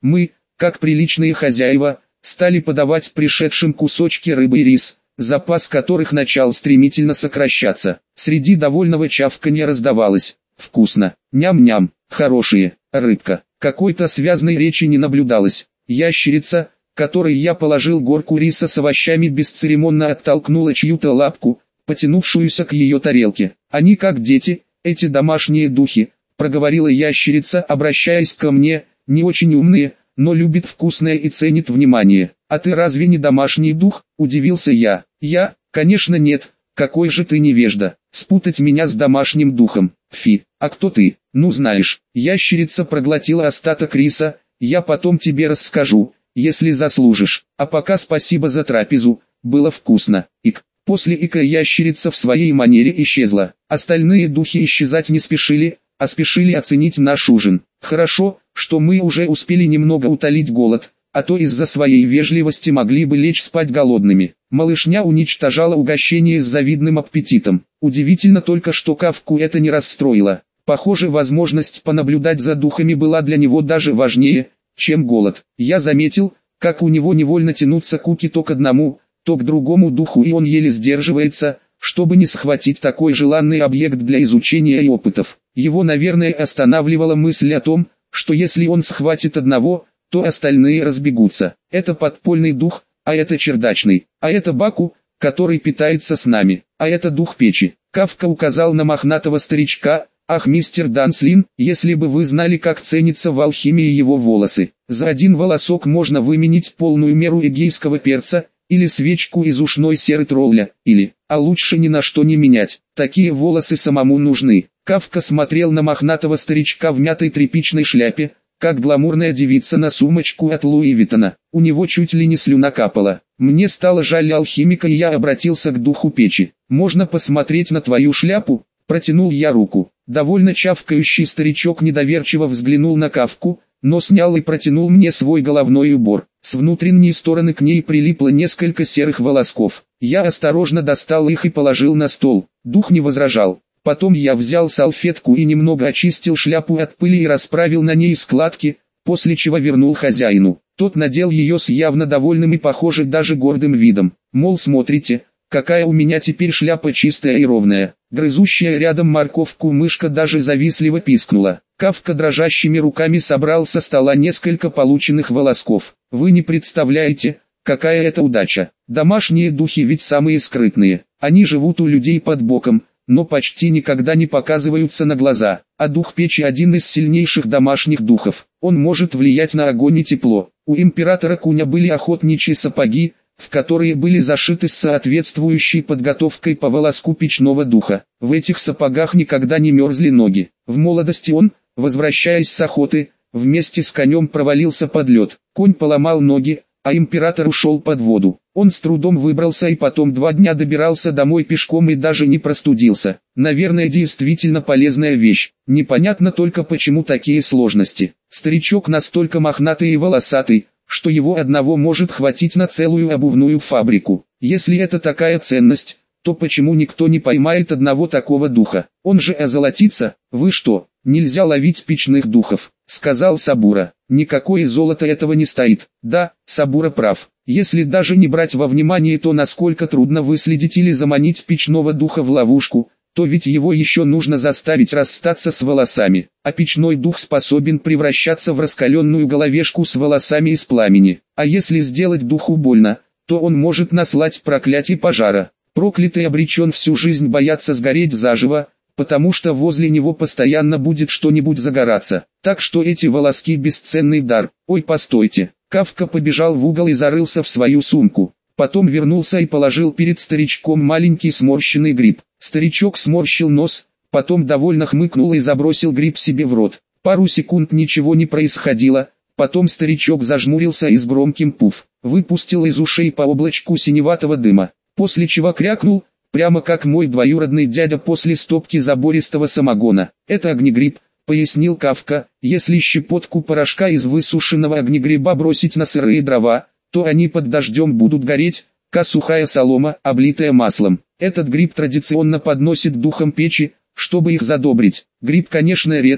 Мы, как приличные хозяева, стали подавать пришедшим кусочки рыбы и рис, запас которых начал стремительно сокращаться. Среди довольного чавканья раздавалось: «Вкусно! Ням-ням! Хорошие! Рыбка!» Какой-то связной речи не наблюдалось. Ящерица, которой я положил горку риса с овощами, бесцеремонно оттолкнула чью-то лапку, потянувшуюся к ее тарелке. «Они как дети, эти домашние духи», — проговорила ящерица, обращаясь ко мне, — «не очень умные, но любит вкусное и ценит внимание». «А ты разве не домашний дух?» — удивился я. «Я? Конечно нет. Какой же ты невежда, спутать меня с домашним духом. Фи, а кто ты?» «Ну знаешь». Ящерица проглотила остаток риса. «Я потом тебе расскажу, если заслужишь. А пока спасибо за трапезу, было вкусно». Ик. После ика ящерица в своей манере исчезла. Остальные духи исчезать не спешили, а спешили оценить наш ужин. Хорошо, что мы уже успели немного утолить голод, а то из-за своей вежливости могли бы лечь спать голодными. Малышня уничтожала угощение с завидным аппетитом. Удивительно только, что Кавку это не расстроило. Похоже, возможность понаблюдать за духами была для него даже важнее, чем голод. Я заметил, как у него невольно тянутся куки то к одному, то к другому духу, и он еле сдерживается, чтобы не схватить такой желанный объект для изучения и опытов. Его, наверное, останавливала мысль о том, что если он схватит одного, то остальные разбегутся. Это подпольный дух, а это чердачный, а это Баку, который питается с нами, а это дух печи. Кавка указал на мохнатого старичка. «Ах, мистер Данслин, если бы вы знали, как ценятся в алхимии его волосы. За один волосок можно выменить полную меру эгейского перца, или свечку из ушной серы тролля, или, а лучше ни на что не менять. Такие волосы самому нужны». Кавка смотрел на мохнатого старичка в мятой тряпичной шляпе, как гламурная девица на сумочку от Луи Виттона. У него чуть ли не слюна капала. Мне стало жаль алхимика, и я обратился к духу печи. «Можно посмотреть на твою шляпу?» Протянул я руку. Довольно чавкающий старичок недоверчиво взглянул на Кавку, но снял и протянул мне свой головной убор. С внутренней стороны к ней прилипло несколько серых волосков. Я осторожно достал их и положил на стол. Дух не возражал. Потом я взял салфетку и немного очистил шляпу от пыли и расправил на ней складки, после чего вернул хозяину. Тот надел ее с явно довольным и, похоже, даже гордым видом. Мол, смотрите, какая у меня теперь шляпа чистая и ровная. Грызущая рядом морковку мышка даже завистливо пискнула. Кавка дрожащими руками собрал со стола несколько полученных волосков. «Вы не представляете, какая это удача. Домашние духи ведь самые скрытные. Они живут у людей под боком, но почти никогда не показываются на глаза. А дух печи один из сильнейших домашних духов. Он может влиять на огонь и тепло. У императора Куня были охотничьи сапоги, в которые были зашиты с соответствующей подготовкой по волоску печного духа. В этих сапогах никогда не мерзли ноги. В молодости он, возвращаясь с охоты, вместе с конем провалился под лед. Конь поломал ноги, а император ушел под воду. Он с трудом выбрался и потом 2 дня добирался домой пешком и даже не простудился. Наверное, действительно полезная вещь. Непонятно только, почему такие сложности. Старичок настолько мохнатый и волосатый, что его одного может хватить на целую обувную фабрику. Если это такая ценность, то почему никто не поймает одного такого духа? Он же озолотится. «Вы что, нельзя ловить печных духов?» — сказал Сабура. «Никакое золото этого не стоит». Да, Сабура прав. Если даже не брать во внимание то, насколько трудно выследить или заманить печного духа в ловушку, то ведь его еще нужно заставить расстаться с волосами. А печной дух способен превращаться в раскаленную головешку с волосами из пламени. А если сделать духу больно, то он может наслать проклятие пожара. Проклятый обречен всю жизнь бояться сгореть заживо, потому что возле него постоянно будет что-нибудь загораться. Так что эти волоски — бесценный дар. Ой, постойте. Кавка побежал в угол и зарылся в свою сумку. Потом вернулся и положил перед старичком маленький сморщенный гриб. Старичок сморщил нос, потом довольно хмыкнул и забросил гриб себе в рот. Пару секунд ничего не происходило, потом старичок зажмурился и с громким пуф выпустил из ушей по облачку синеватого дыма, после чего крякнул, прямо как мой двоюродный дядя после стопки забористого самогона. «Это огнегриб», — пояснил Кавка. «Если щепотку порошка из высушенного огнегриба бросить на сырые дрова, то они под дождем будут гореть, как сухая солома, облитая маслом. Этот гриб традиционно подносит духам печи, чтобы их задобрить. Гриб, конечно, редкий,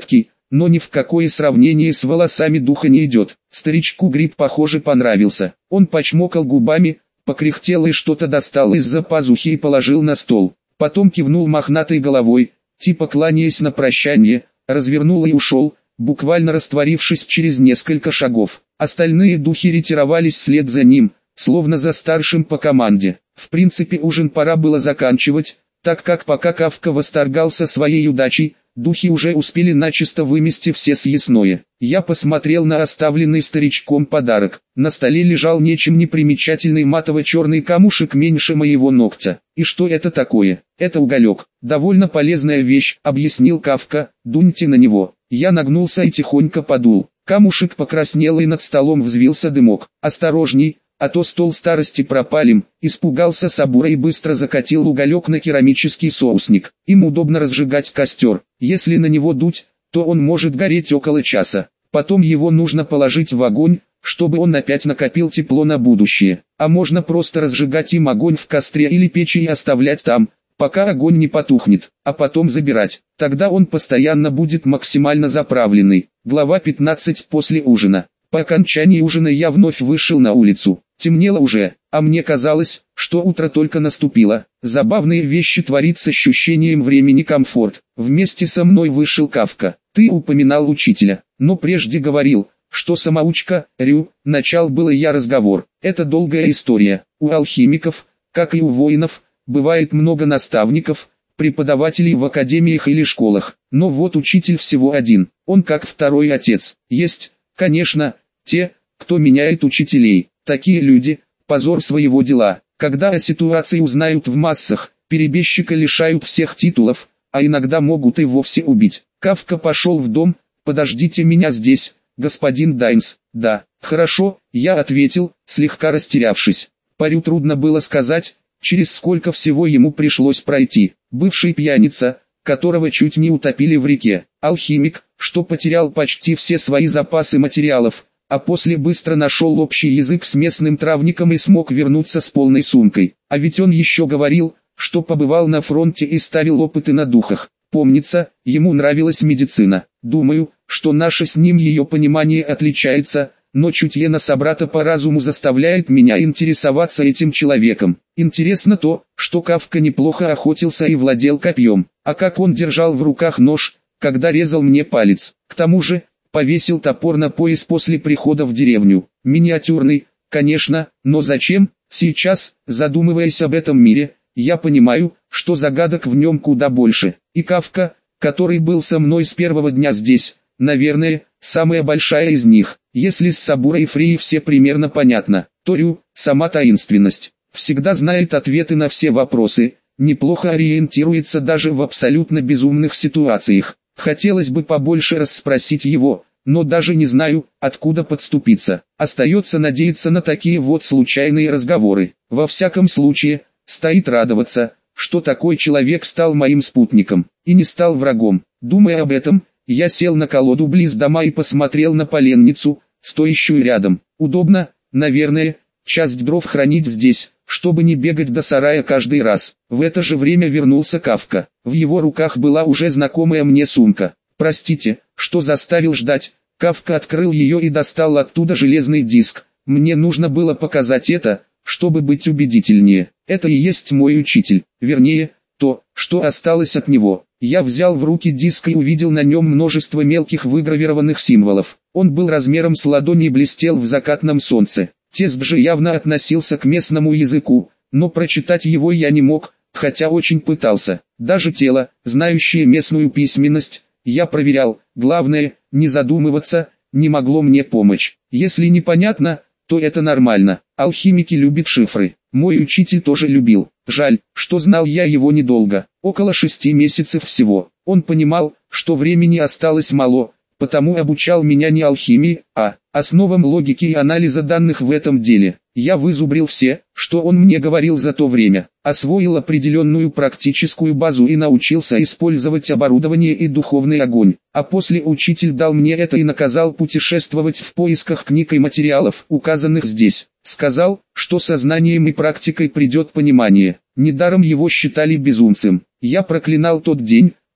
но ни в какое сравнение с волосами духа не идет. Старичку гриб, похоже, понравился. Он почмокал губами, покряхтел и что-то достал из-за пазухи и положил на стол. Потом кивнул мохнатой головой, типа кланяясь на прощание, развернул и ушел, буквально растворившись через несколько шагов. Остальные духи ретировались вслед за ним, словно за старшим по команде. В принципе, ужин пора было заканчивать, так как пока Кафка восторгался своей удачей, духи уже успели начисто вымести все съестное. Я посмотрел на оставленный старичком подарок. На столе лежал ничем не примечательный матово-черный камушек меньше моего ногтя. И что это такое? Это уголек. Довольно полезная вещь, объяснил Кафка, дуньте на него. Я нагнулся и тихонько подул. Камушек покраснел и над столом взвился дымок. Осторожней, а то стол старости пропалим, испугался Сабура и быстро закатил уголек на керамический соусник. Им удобно разжигать костер. Если на него дуть, то он может гореть около часа. Потом его нужно положить в огонь, чтобы он опять накопил тепло на будущее. А можно просто разжигать им огонь в костре или печи и оставлять там, пока огонь не потухнет, а потом забирать. Тогда он постоянно будет максимально заправленный. Глава 15. После ужина. По окончании ужина я вновь вышел на улицу. Темнело уже, а мне казалось, что утро только наступило. Забавные вещи творит с ощущением времени комфорт. Вместе со мной вышел Кафка. Ты упоминал учителя, но прежде говорил, что самоучка, начал было я разговор. Это долгая история. У алхимиков, как и у воинов, бывает много наставников, преподавателей в академиях или школах. Но вот учитель всего один. Он как второй отец. Есть, конечно, те, кто меняет учителей. Такие люди – позор своего дела. Когда о ситуации узнают в массах, перебежчика лишают всех титулов, а иногда могут и вовсе убить. Кафка пошел в дом. Подождите меня здесь, господин Дайнс. Да, хорошо, я ответил, слегка растерявшись. Парю трудно было сказать, через сколько всего ему пришлось пройти. Бывший пьяница, которого чуть не утопили в реке. Алхимик, что потерял почти все свои запасы материалов, а после быстро нашел общий язык с местным травником и смог вернуться с полной сумкой. А ведь он еще говорил, что побывал на фронте и ставил опыты на духах. Помнится, ему нравилась медицина. Думаю, что наше с ним ее понимание отличается, но чутье на собрата по разуму заставляет меня интересоваться этим человеком. Интересно то, что Кафка неплохо охотился и владел копьем, а как он держал в руках нож, когда резал мне палец. К тому же, повесил топор на пояс после прихода в деревню. Миниатюрный, конечно, но зачем? Сейчас, задумываясь об этом мире, я понимаю, что загадок в нем куда больше. И Кафка, который был со мной с первого дня здесь, наверное, самая большая из них. Если с Сабурой и Фрией все примерно понятно, то сама таинственность, всегда знает ответы на все вопросы, неплохо ориентируется даже в абсолютно безумных ситуациях. Хотелось бы побольше расспросить его, но даже не знаю, откуда подступиться. Остается надеяться на такие вот случайные разговоры. Во всяком случае, стоит радоваться, что такой человек стал моим спутником, и не стал врагом. Думая об этом, я сел на колоду близ дома и посмотрел на поленницу, стоящую рядом. Удобно, наверное, часть дров хранить здесь, чтобы не бегать до сарая каждый раз. В это же время вернулся Кафка. В его руках была уже знакомая мне сумка. Простите, что заставил ждать. Кафка открыл ее и достал оттуда железный диск. Мне нужно было показать это, чтобы быть убедительнее. Это и есть мой учитель, вернее, то, что осталось от него. Я взял в руки диск и увидел на нем множество мелких выгравированных символов. Он был размером с ладонь и блестел в закатном солнце. Текст же явно относился к местному языку, но прочитать его я не мог, хотя очень пытался. Даже тело, знающее местную письменность, я проверял. Главное, не задумываться, не могло мне помочь. Если непонятно, то это нормально. Алхимики любят шифры. Мой учитель тоже любил. Жаль, что знал я его недолго, около 6 месяцев всего. Он понимал, что времени осталось мало, потому обучал меня не алхимии, а основам логики и анализа данных в этом деле. Я вызубрил все, что он мне говорил за то время, освоил определенную практическую базу и научился использовать оборудование и духовный огонь. А после учитель дал мне это и наказал путешествовать в поисках книг и материалов, указанных здесь. Сказал, что со знанием и практикой придет понимание. Недаром его считали безумцем. Я проклинал тот день,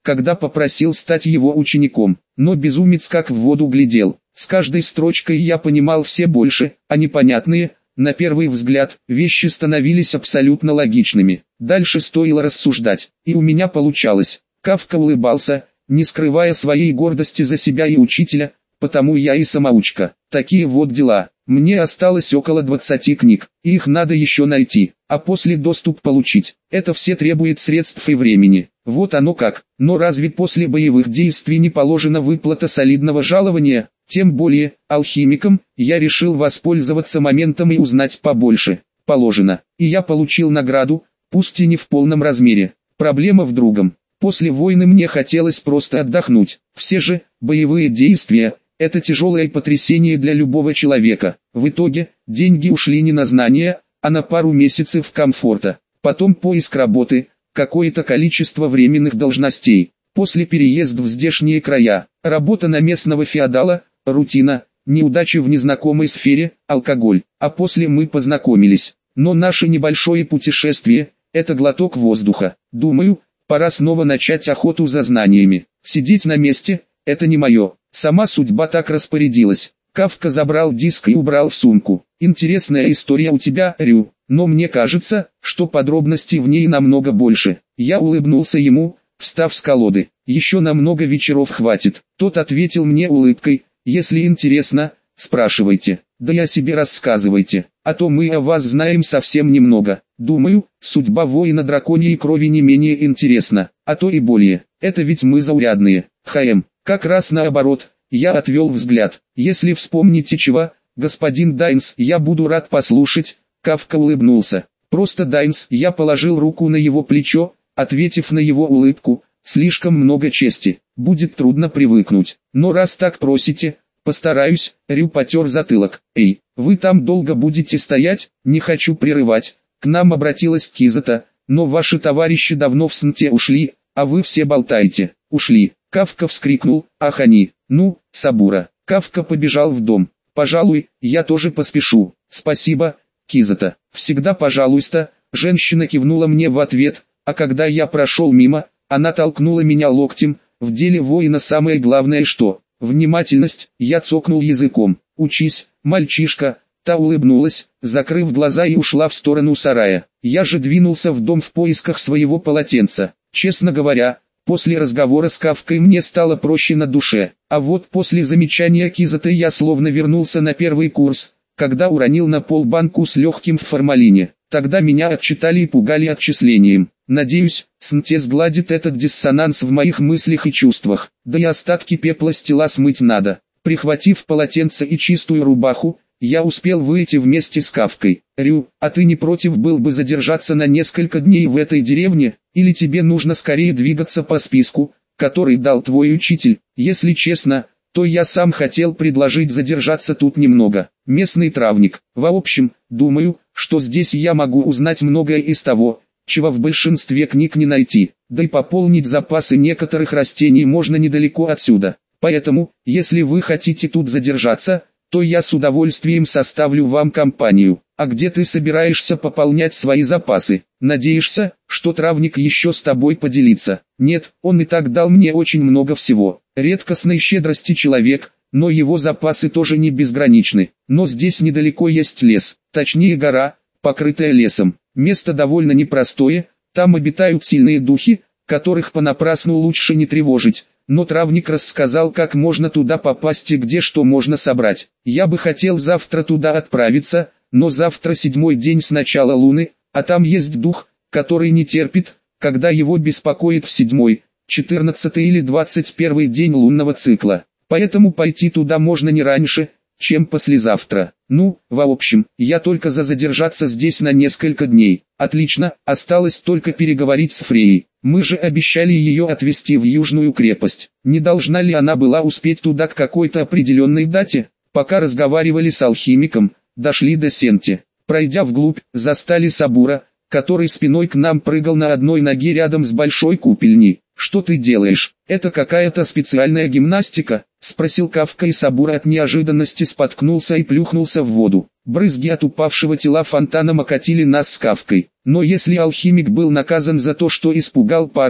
когда попросил стать его учеником, но безумец как в воду глядел. С каждой строчкой я понимал все больше, а непонятные, на первый взгляд, вещи становились абсолютно логичными. Дальше стоило рассуждать, и у меня получалось. Кафка улыбался, не скрывая своей гордости за себя и учителя, потому я и самоучка. Такие вот дела. Мне осталось около 20 книг, и их надо еще найти, а после доступ получить. Это все требует средств и времени. Вот оно как. Но разве после боевых действий не положена выплата солидного жалования? Тем более, алхимиком, я решил воспользоваться моментом и узнать побольше. Положено. И я получил награду, пусть и не в полном размере. Проблема в другом. После войны мне хотелось просто отдохнуть. Все же, боевые действия – это тяжелое потрясение для любого человека. В итоге, деньги ушли не на знания, а на пару месяцев комфорта. Потом поиск работы, какое-то количество временных должностей. После переезда в здешние края, работа на местного феодала, рутина, неудачи в незнакомой сфере, алкоголь. А после мы познакомились. Но наше небольшое путешествие – это глоток воздуха. Думаю, пора снова начать охоту за знаниями. Сидеть на месте – это не мое. Сама судьба так распорядилась. Кафка забрал диск и убрал в сумку. Интересная история у тебя, Рю, но мне кажется, что подробностей в ней намного больше. Я улыбнулся ему, встав с колоды. Еще на много вечеров хватит. Тот ответил мне улыбкой: если интересно, спрашивайте. Да и о себе рассказывайте, а то мы о вас знаем совсем немного. Думаю, судьба воина драконьей крови не менее интересна, а то и более. Это ведь мы заурядные. Как раз наоборот. Я отвел взгляд. Если вспомните чего, господин Дайнс, я буду рад послушать. Кафка улыбнулся. Просто Дайнс. Я положил руку на его плечо, ответив на его улыбку. Слишком много чести. Будет трудно привыкнуть. Но раз так просите, постараюсь. Рю потер затылок. Эй, вы там долго будете стоять? Не хочу прерывать. К нам обратилась Кизата, но ваши товарищи давно в Снте ушли, а вы все болтаете. Ушли. Кафка вскрикнул: ах они. Ну, Сабура. Кафка побежал в дом. Пожалуй, я тоже поспешу. Спасибо, Кизата. Всегда пожалуйста. Женщина кивнула мне в ответ, а когда я прошел мимо, она толкнула меня локтем. В деле воина самое главное что? Внимательность. Я цокнул языком. Учись, мальчишка. Та улыбнулась, закрыв глаза, и ушла в сторону сарая. Я же двинулся в дом в поисках своего полотенца. Честно говоря, после разговора с Кафкой мне стало проще на душе. А вот после замечания Кизаты я словно вернулся на первый курс, когда уронил на пол банку с легким в формалине. Тогда меня отчитали и пугали отчислением. Надеюсь, Снте сгладит этот диссонанс в моих мыслях и чувствах. Да и остатки пепла с тела смыть надо. Прихватив полотенце и чистую рубаху, я успел выйти вместе с Кафкой. Рю, а ты не против был бы задержаться на несколько дней в этой деревне, или тебе нужно скорее двигаться по списку, который дал твой учитель? Если честно, то я сам хотел предложить задержаться тут немного. Местный травник. В общем, думаю, что здесь я могу узнать многое из того, чего в большинстве книг не найти. Да и пополнить запасы некоторых растений можно недалеко отсюда. Поэтому, если вы хотите тут задержаться, то я с удовольствием составлю вам компанию. А где ты собираешься пополнять свои запасы? Надеешься, что травник еще с тобой поделится? Нет, он и так дал мне очень много всего. Редкостной щедрости человек, но его запасы тоже не безграничны. Но здесь недалеко есть лес, точнее гора, покрытая лесом. Место довольно непростое, там обитают сильные духи, которых понапрасну лучше не тревожить. Но травник рассказал, как можно туда попасть и где что можно собрать. Я бы хотел завтра туда отправиться, но завтра 7-й день с начала луны, а там есть дух, который не терпит, когда его беспокоит в 7-й, 14-й или 21-й день лунного цикла. Поэтому пойти туда можно не раньше, чем послезавтра. Ну, в общем, я только за задержаться здесь на несколько дней. Отлично, осталось только переговорить с Фреей. Мы же обещали ее отвезти в Южную крепость. Не должна ли она была успеть туда к какой-то определенной дате? Пока разговаривали с алхимиком, дошли до Сенти. Пройдя вглубь, застали Сабура, который спиной к нам прыгал на одной ноге рядом с большой купельней. «Что ты делаешь? Это какая-то специальная гимнастика?» — спросил Кафка, и Сабура от неожиданности споткнулся и плюхнулся в воду. Брызги от упавшего тела фонтаном окатили нас с Кафкой. Но если алхимик был наказан за то, что испугал парня,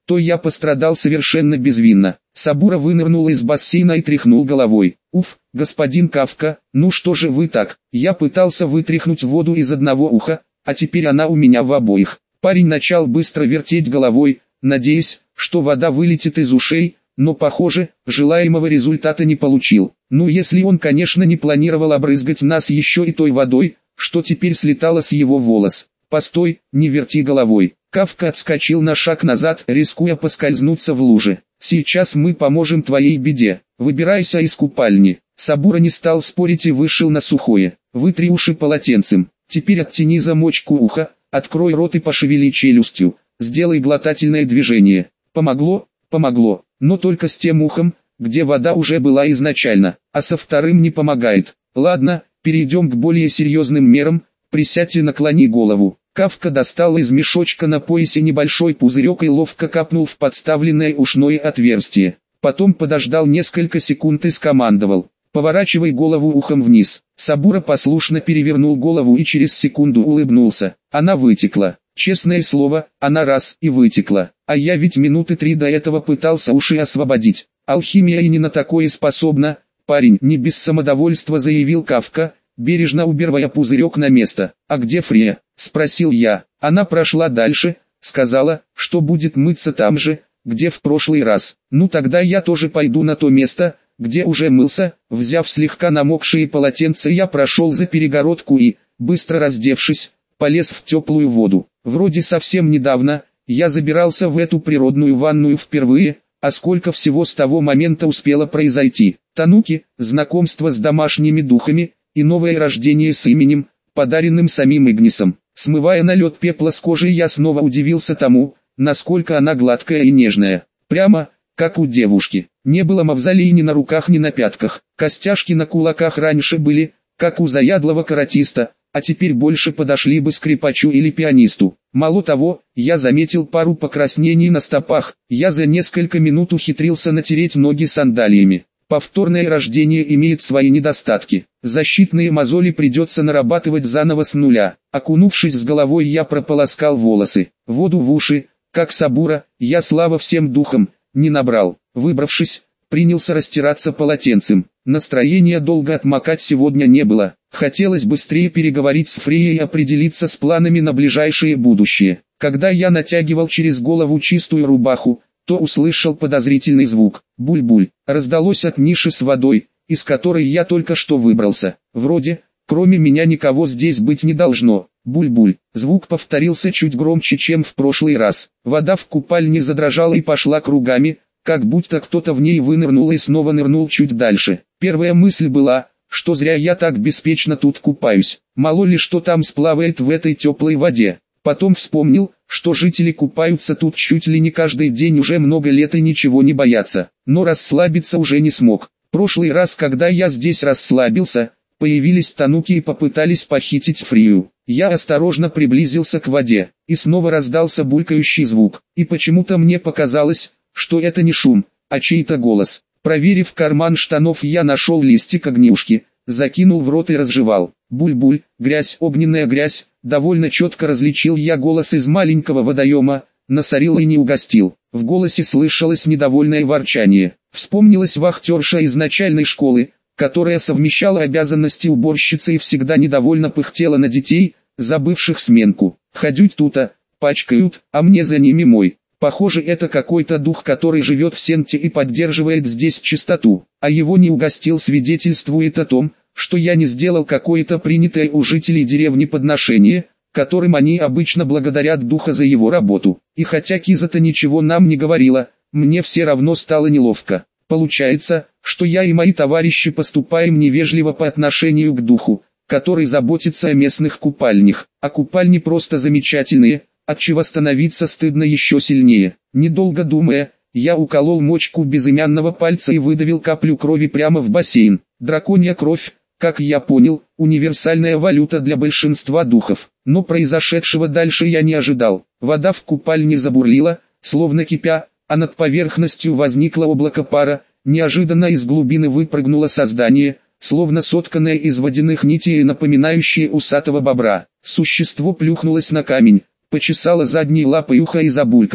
то я пострадал совершенно безвинно. Сабура вынырнул из бассейна и тряхнул головой. Уф, господин Кафка, ну что же вы так? Я пытался вытряхнуть воду из одного уха, а теперь она у меня в обоих. Парень начал быстро вертеть головой, надеясь, что вода вылетит из ушей, но, похоже, желаемого результата не получил. Ну если он, конечно, не планировал обрызгать нас еще и той водой, что теперь слетала с его волос. Постой, не верти головой. Кафка отскочил на шаг назад, рискуя поскользнуться в луже. Сейчас мы поможем твоей беде. Выбирайся из купальни. Сабура не стал спорить и вышел на сухое. Вытри уши полотенцем. Теперь оттяни замочку уха, открой рот и пошевели челюстью. Сделай глотательное движение. Помогло? Помогло. Но только с тем ухом, где вода уже была изначально, а со вторым не помогает. Ладно, перейдем к более серьезным мерам. Присядь и наклони голову. Кафка достал из мешочка на поясе небольшой пузырек и ловко капнул в подставленное ушное отверстие. Потом подождал несколько секунд и скомандовал: «Поворачивай голову ухом вниз». Сабура послушно перевернул голову и через секунду улыбнулся. Она вытекла. Честное слово, она раз и вытекла. А я ведь минуты 3 до этого пытался уши освободить. Алхимия и не на такое способна. Парень, не без самодовольства заявил Кафка, бережно убирая пузырек на место. «А где Фрея?» – спросил я. Она прошла дальше, сказала, что будет мыться там же, где в прошлый раз. Ну тогда я тоже пойду на то место, где уже мылся. Взяв слегка намокшие полотенца, я прошел за перегородку и, быстро раздевшись, полез в теплую воду. Вроде совсем недавно я забирался в эту природную ванную впервые, а сколько всего с того момента успело произойти. Тануки, знакомство с домашними духами и новое рождение с именем, подаренным самим Игнисом. Смывая налет пепла с кожи, я снова удивился тому, насколько она гладкая и нежная. Прямо, как у девушки. Не было мавзолей ни на руках, ни на пятках. Костяшки на кулаках раньше были, как у заядлого каратиста, а теперь больше подошли бы скрипачу или пианисту. Мало того, я заметил пару покраснений на стопах. Я за несколько минут ухитрился натереть ноги сандалиями. Повторное рождение имеет свои недостатки. Защитные мозоли придется нарабатывать заново с нуля. Окунувшись с головой, я прополоскал волосы. Воду в уши, как Сабура, я, слава всем духам, не набрал. Выбравшись, принялся растираться полотенцем. Настроения долго отмокать сегодня не было. Хотелось быстрее переговорить с Фреей и определиться с планами на ближайшее будущее. Когда я натягивал через голову чистую рубаху, то услышал подозрительный звук. Буль-буль. Раздалось от ниши с водой, из которой я только что выбрался. Вроде, кроме меня никого здесь быть не должно. Буль-буль. Звук повторился чуть громче, чем в прошлый раз. Вода в купальне задрожала и пошла кругами, как будто кто-то в ней вынырнул и снова нырнул чуть дальше. Первая мысль была, что зря я так беспечно тут купаюсь. Мало ли что там сплавает в этой теплой воде. Потом вспомнил, что жители купаются тут чуть ли не каждый день уже много лет и ничего не боятся. Но расслабиться уже не смог. Прошлый раз, когда я здесь расслабился, появились тануки и попытались похитить Фрию. Я осторожно приблизился к воде, и снова раздался булькающий звук. И почему-то мне показалось, что это не шум, а чей-то голос. Проверив карман штанов, я нашел листик огнюшки, закинул в рот и разжевал. Буль-буль, грязь, огненная грязь. Довольно четко различил я голос из маленького водоема, насорил и не угостил. В голосе слышалось недовольное ворчание. Вспомнилась вахтерша из начальной школы, которая совмещала обязанности уборщицы и всегда недовольно пыхтела на детей, забывших сменку. Ходють тута, пачкают, а мне за ними мой. Похоже, это какой-то дух, который живет в Сенте и поддерживает здесь чистоту, а его не угостил свидетельствует о том, что я не сделал какое-то принятое у жителей деревни подношение, которым они обычно благодарят духа за его работу. И хотя Кизата ничего нам не говорила, мне все равно стало неловко. Получается, что я и мои товарищи поступаем невежливо по отношению к духу, который заботится о местных купальнях, а купальни просто замечательные, отчего становиться стыдно еще сильнее. Недолго думая, я уколол мочку безымянного пальца и выдавил каплю крови прямо в бассейн. Драконья кровь, как я понял, универсальная валюта для большинства духов. Но произошедшего дальше я не ожидал. Вода в купальне забурлила, словно кипя, а над поверхностью возникло облако пара. Неожиданно из глубины выпрыгнуло создание, словно сотканное из водяных нитей и напоминающее усатого бобра. Существо плюхнулось на камень, почесало задней лапой ухо и забулькало.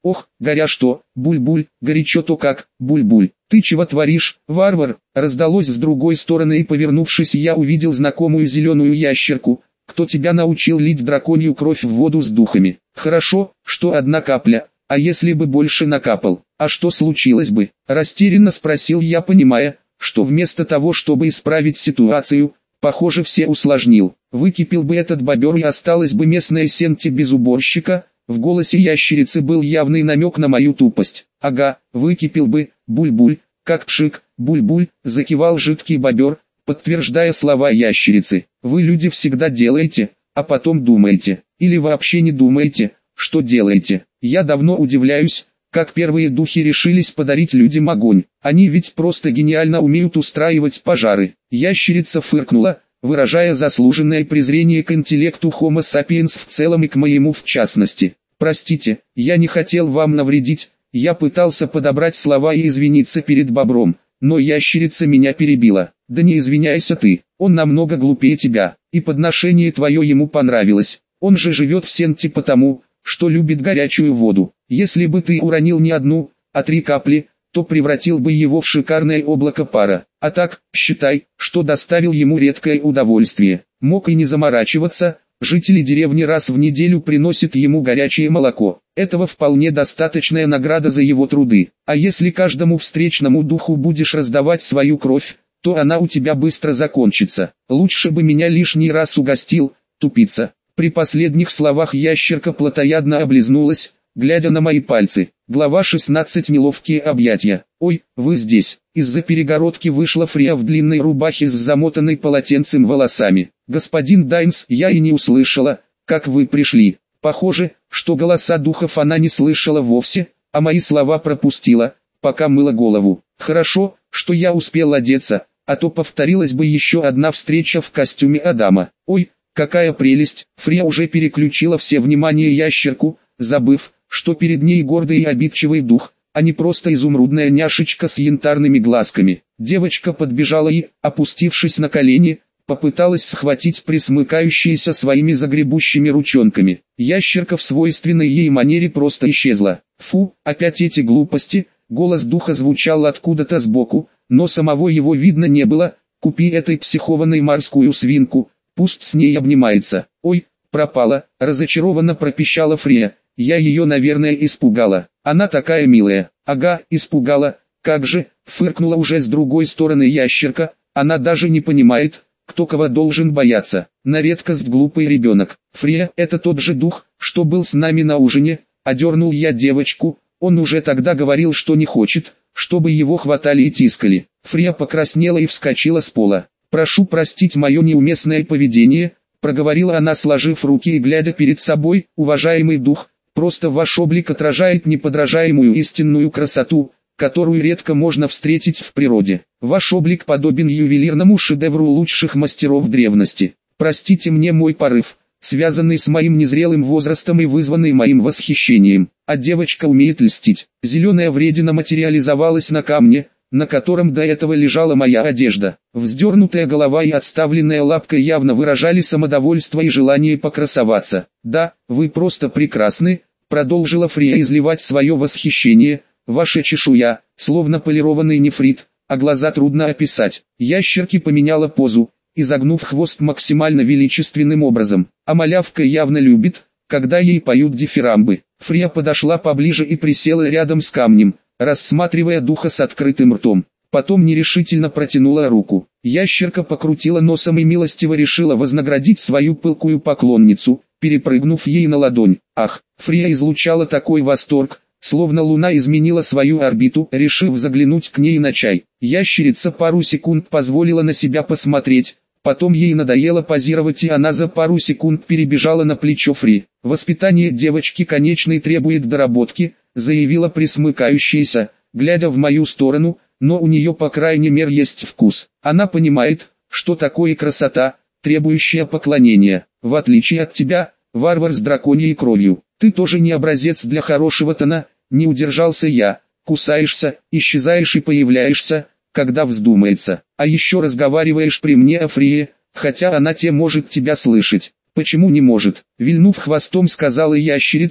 Ох, горя что, буль-буль, горячо то как, буль-буль. Ты чего творишь, варвар? Раздалось с другой стороны, и повернувшись, я увидел знакомую зеленую ящерку. Кто тебя научил лить драконью кровь в воду с духами? Хорошо, что одна капля, а если бы больше накапал, а что случилось бы? Растерянно спросил я, понимая, что вместо того, чтобы исправить ситуацию, похоже, все усложнил. Выкипел бы этот бобер, и осталась бы местная сенти без уборщика. В голосе ящерицы был явный намек на мою тупость. Ага, выкипел бы, буль-буль, как пшик, буль-буль, закивал жидкий бобер, подтверждая слова ящерицы. Вы, люди, всегда делаете, а потом думаете, или вообще не думаете, что делаете. Я давно удивляюсь, как первые духи решились подарить людям огонь. Они ведь просто гениально умеют устраивать пожары. Ящерица фыркнула, выражая заслуженное презрение к интеллекту Homo sapiens в целом и к моему в частности. Простите, я не хотел вам навредить, я пытался подобрать слова и извиниться перед бобром, но ящерица меня перебила. Да не извиняйся ты, он намного глупее тебя, и подношение твое ему понравилось. Он же живет в Сенте потому, что любит горячую воду. Если бы ты уронил не одну, а 3 капли, то превратил бы его в шикарное облако пара. А так, считай, что доставил ему редкое удовольствие. Мог и не заморачиваться, жители деревни раз в неделю приносят ему горячее молоко. Этого вполне достаточная награда за его труды. А если каждому встречному духу будешь раздавать свою кровь, то она у тебя быстро закончится. Лучше бы меня лишний раз угостил, тупица. При последних словах ящерка плотоядно облизнулась, глядя на мои пальцы. Глава 16. Неловкие объятия. Ой, вы здесь. Из-за перегородки вышла Фрия в длинной рубахе с замотанной полотенцем волосами. Господин Дайнс, я и не услышала, как вы пришли. Похоже, что голоса духов она не слышала вовсе, а мои слова пропустила, пока мыла голову. Хорошо, что я успел одеться, а то повторилась бы еще одна встреча в костюме Адама. Ой, какая прелесть! Фрия уже переключила все внимание ящерку, забыв, что перед ней гордый и обидчивый дух, а не просто изумрудная няшечка с янтарными глазками. Девочка подбежала и, опустившись на колени, попыталась схватить присмыкающиеся своими загребущими ручонками. Ящерка в свойственной ей манере просто исчезла. Фу, опять эти глупости! Голос духа звучал откуда-то сбоку, но самого его видно не было. Купи этой психованной морскую свинку, пусть с ней обнимается. Ой, пропала, разочарованно пропищала Фрия. Я ее, наверное, испугала. Она такая милая. Ага, испугала. Как же, фыркнула уже с другой стороны ящерка. Она даже не понимает, кто кого должен бояться. На редкость глупый ребенок. Фрия, это тот же дух, что был с нами на ужине. Одернул я девочку. Он уже тогда говорил, что не хочет, чтобы его хватали и тискали. Фрия покраснела и вскочила с пола. «Прошу простить мое неуместное поведение», проговорила она, сложив руки и глядя перед собой. «Уважаемый дух, просто ваш облик отражает неподражаемую истинную красоту, которую редко можно встретить в природе. Ваш облик подобен ювелирному шедевру лучших мастеров древности. Простите мне мой порыв, связанный с моим незрелым возрастом и вызванный моим восхищением. А девочка умеет льстить». Зеленая вредина материализовалась на камне, на котором до этого лежала моя одежда. Вздернутая голова и отставленная лапка явно выражали самодовольство и желание покрасоваться. «Да, вы просто прекрасны», продолжила Фрия изливать свое восхищение. «Ваша чешуя, словно полированный нефрит, а глаза трудно описать». Ящерки поменяла позу, изогнув хвост максимально величественным образом. А малявка явно любит, когда ей поют дифирамбы. Фрия подошла поближе и присела рядом с камнем, рассматривая духа с открытым ртом. Потом нерешительно протянула руку. Ящерка покрутила носом и милостиво решила вознаградить свою пылкую поклонницу, перепрыгнув ей на ладонь. Ах, Фрия излучала такой восторг, словно луна изменила свою орбиту, решив заглянуть к ней на чай. Ящерица пару секунд позволила на себя посмотреть, потом ей надоело позировать, и она за пару секунд перебежала на плечо Фри. «Воспитание девочки конечной требует доработки», заявила присмыкающаяся, глядя в мою сторону, но у нее по крайней мере есть вкус. Она понимает, что такое красота, требующая поклонения. В отличие от тебя, варвар с драконьей кровью, ты тоже не образец для хорошего тона, не удержался я. Кусаешься, исчезаешь и появляешься, когда вздумается. А еще разговариваешь при мне о Фрие, хотя она те может тебя слышать. Почему не может? Вильнув хвостом, сказала ящерица,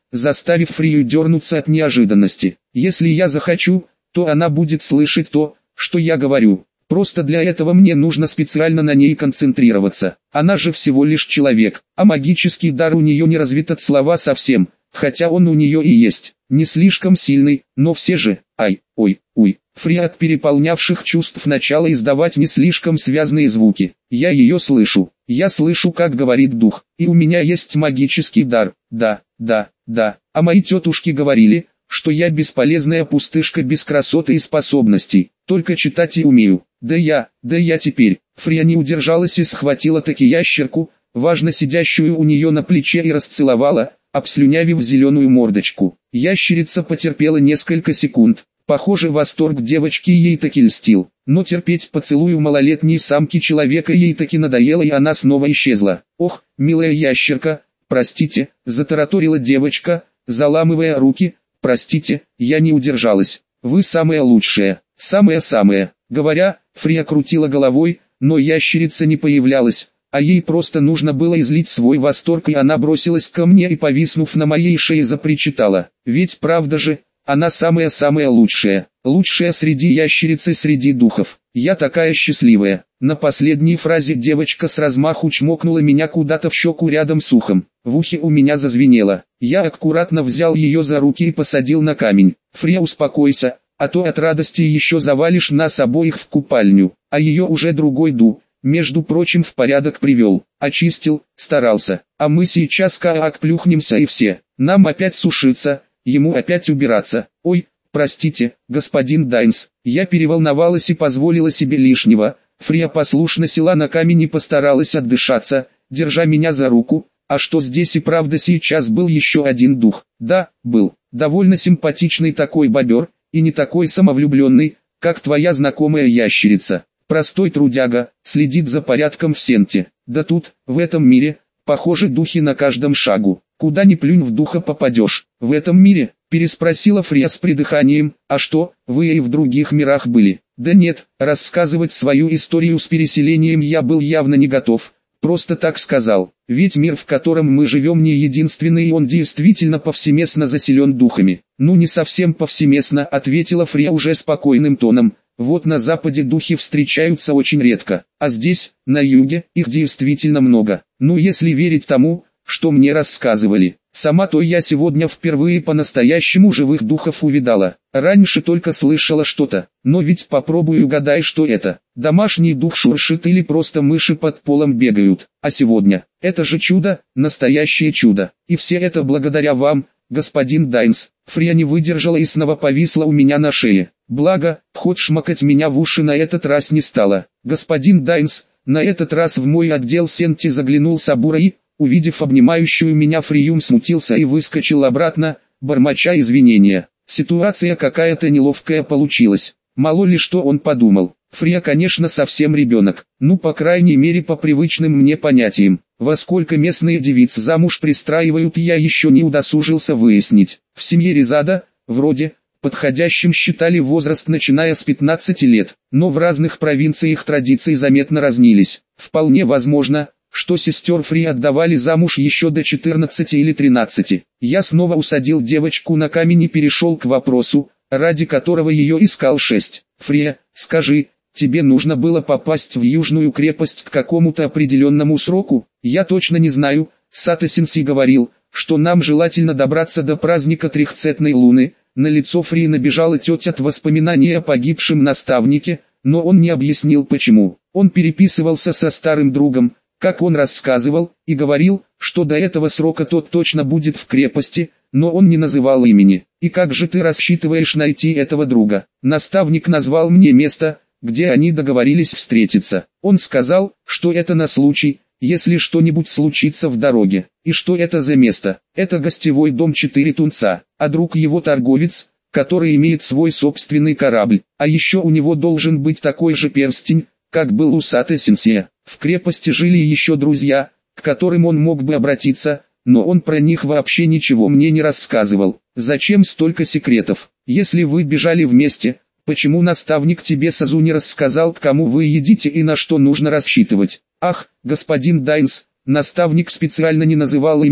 заставив Фрию дернуться от неожиданности. «Если я захочу, то она будет слышать то, что я говорю. Просто для этого мне нужно специально на ней концентрироваться. Она же всего лишь человек, а магический дар у нее не развит от слова совсем, хотя он у нее и есть. Не слишком сильный, но все же, ай, ой, уй». Фрия от переполнявших чувств начала издавать не слишком связные звуки. «Я ее слышу. Я слышу, как говорит дух, и у меня есть магический дар. Да, да, да. А мои тетушки говорили, что я бесполезная пустышка без красоты и способностей, только читать и умею. Да я теперь». Фрия не удержалась и схватила таки ящерку, важно сидящую у нее на плече, и расцеловала, обслюнявив зеленую мордочку. Ящерица потерпела несколько секунд. Похоже, восторг девочки ей таки льстил, но терпеть поцелуй у малолетней самки человека ей таки надоело, и она снова исчезла. «Ох, милая ящерка, простите», — затараторила девочка, заламывая руки, «простите, я не удержалась. Вы самая лучшая, самая-самая». Говоря, Фрия крутила головой, но ящерица не появлялась, а ей просто нужно было излить свой восторг, и она бросилась ко мне и, повиснув на моей шее, запричитала. «Ведь правда же, она самая-самая лучшая, лучшая среди ящериц и среди духов. Я такая счастливая». На последней фразе девочка с размаху чмокнула меня куда-то в щеку рядом с ухом. В ухе у меня зазвенело. Я аккуратно взял ее за руки и посадил на камень. «Фрия, успокойся, а то от радости еще завалишь нас обоих в купальню». А ее уже другой между прочим, в порядок привел, очистил, старался. «А мы сейчас как плюхнемся и все. Нам опять сушиться, ему опять убираться». «Ой, простите, господин Дайнс, я переволновалась и позволила себе лишнего». Фрия послушно села на камень и постаралась отдышаться, держа меня за руку. «А что, здесь и правда сейчас был еще один дух?» «Да, был. Довольно симпатичный такой бобер, и не такой самовлюбленный, как твоя знакомая ящерица. Простой трудяга, следит за порядком в Сенте. Да тут, в этом мире, похоже, духи на каждом шагу. Куда ни плюнь, в духа попадешь». «В этом мире?» — переспросила Фрия с придыханием. «А что, вы и в других мирах были?» «Да нет, рассказывать свою историю с переселением я был явно не готов. Просто так сказал. Ведь мир, в котором мы живем, не единственный, и он действительно повсеместно заселен духами». «Ну, не совсем повсеместно», — ответила Фрия уже спокойным тоном. «Вот на западе духи встречаются очень редко, а здесь, на юге, их действительно много. Ну, если верить тому, что мне рассказывали. Сама то я сегодня впервые по-настоящему живых духов увидала. Раньше только слышала что-то, но ведь попробуй угадай, что это. Домашний дух шуршит или просто мыши под полом бегают. А сегодня, это же чудо, настоящее чудо. И все это благодаря вам, господин Дайнс». Фрия не выдержала и снова повисла у меня на шее. Благо, хоть шмакать меня в уши на этот раз не стала. «Господин Дайнс», на этот раз в мой отдел Сенти заглянул Сабура и, увидев обнимающую меня Фрию, смутился и выскочил обратно, бормоча извинения. Ситуация какая-то неловкая получилась. Мало ли что он подумал. Фрия, конечно, совсем ребенок, ну по крайней мере по привычным мне понятиям. Во сколько местные девицы замуж пристраивают, я еще не удосужился выяснить. В семье Резада, вроде, подходящим считали возраст начиная с 15 лет, но в разных провинциях традиции заметно разнились. Вполне возможно, что сестер Фри отдавали замуж еще до 14 или 13. Я снова усадил девочку на камень и перешел к вопросу, ради которого ее искал 6. «Фрия, скажи, тебе нужно было попасть в Южную крепость к какому-то определенному сроку?» «Я точно не знаю, Сато-сенсей говорил, что нам желательно добраться до праздника Трехцветной луны». На лицо Фрии набежала тетя от воспоминаний о погибшем наставнике, но он не объяснил почему. Он переписывался со старым другом, как он рассказывал, и говорил, что до этого срока тот точно будет в крепости, но он не называл имени. «И как же ты рассчитываешь найти этого друга?» Наставник назвал мне место, где они договорились встретиться. Он сказал, что это на случай, если что-нибудь случится в дороге. И что это за место? Это гостевой дом 4 тунца, а друг его торговец, который имеет свой собственный корабль. А еще у него должен быть такой же перстень, как был у Сато-сенсея. В крепости жили еще друзья, к которым он мог бы обратиться, но он про них вообще ничего мне не рассказывал. Зачем столько секретов? Если вы бежали вместе, почему наставник тебе сразу не рассказал, к кому вы едите и на что нужно рассчитывать? Ах, господин Дайнс, наставник специально не называл имен,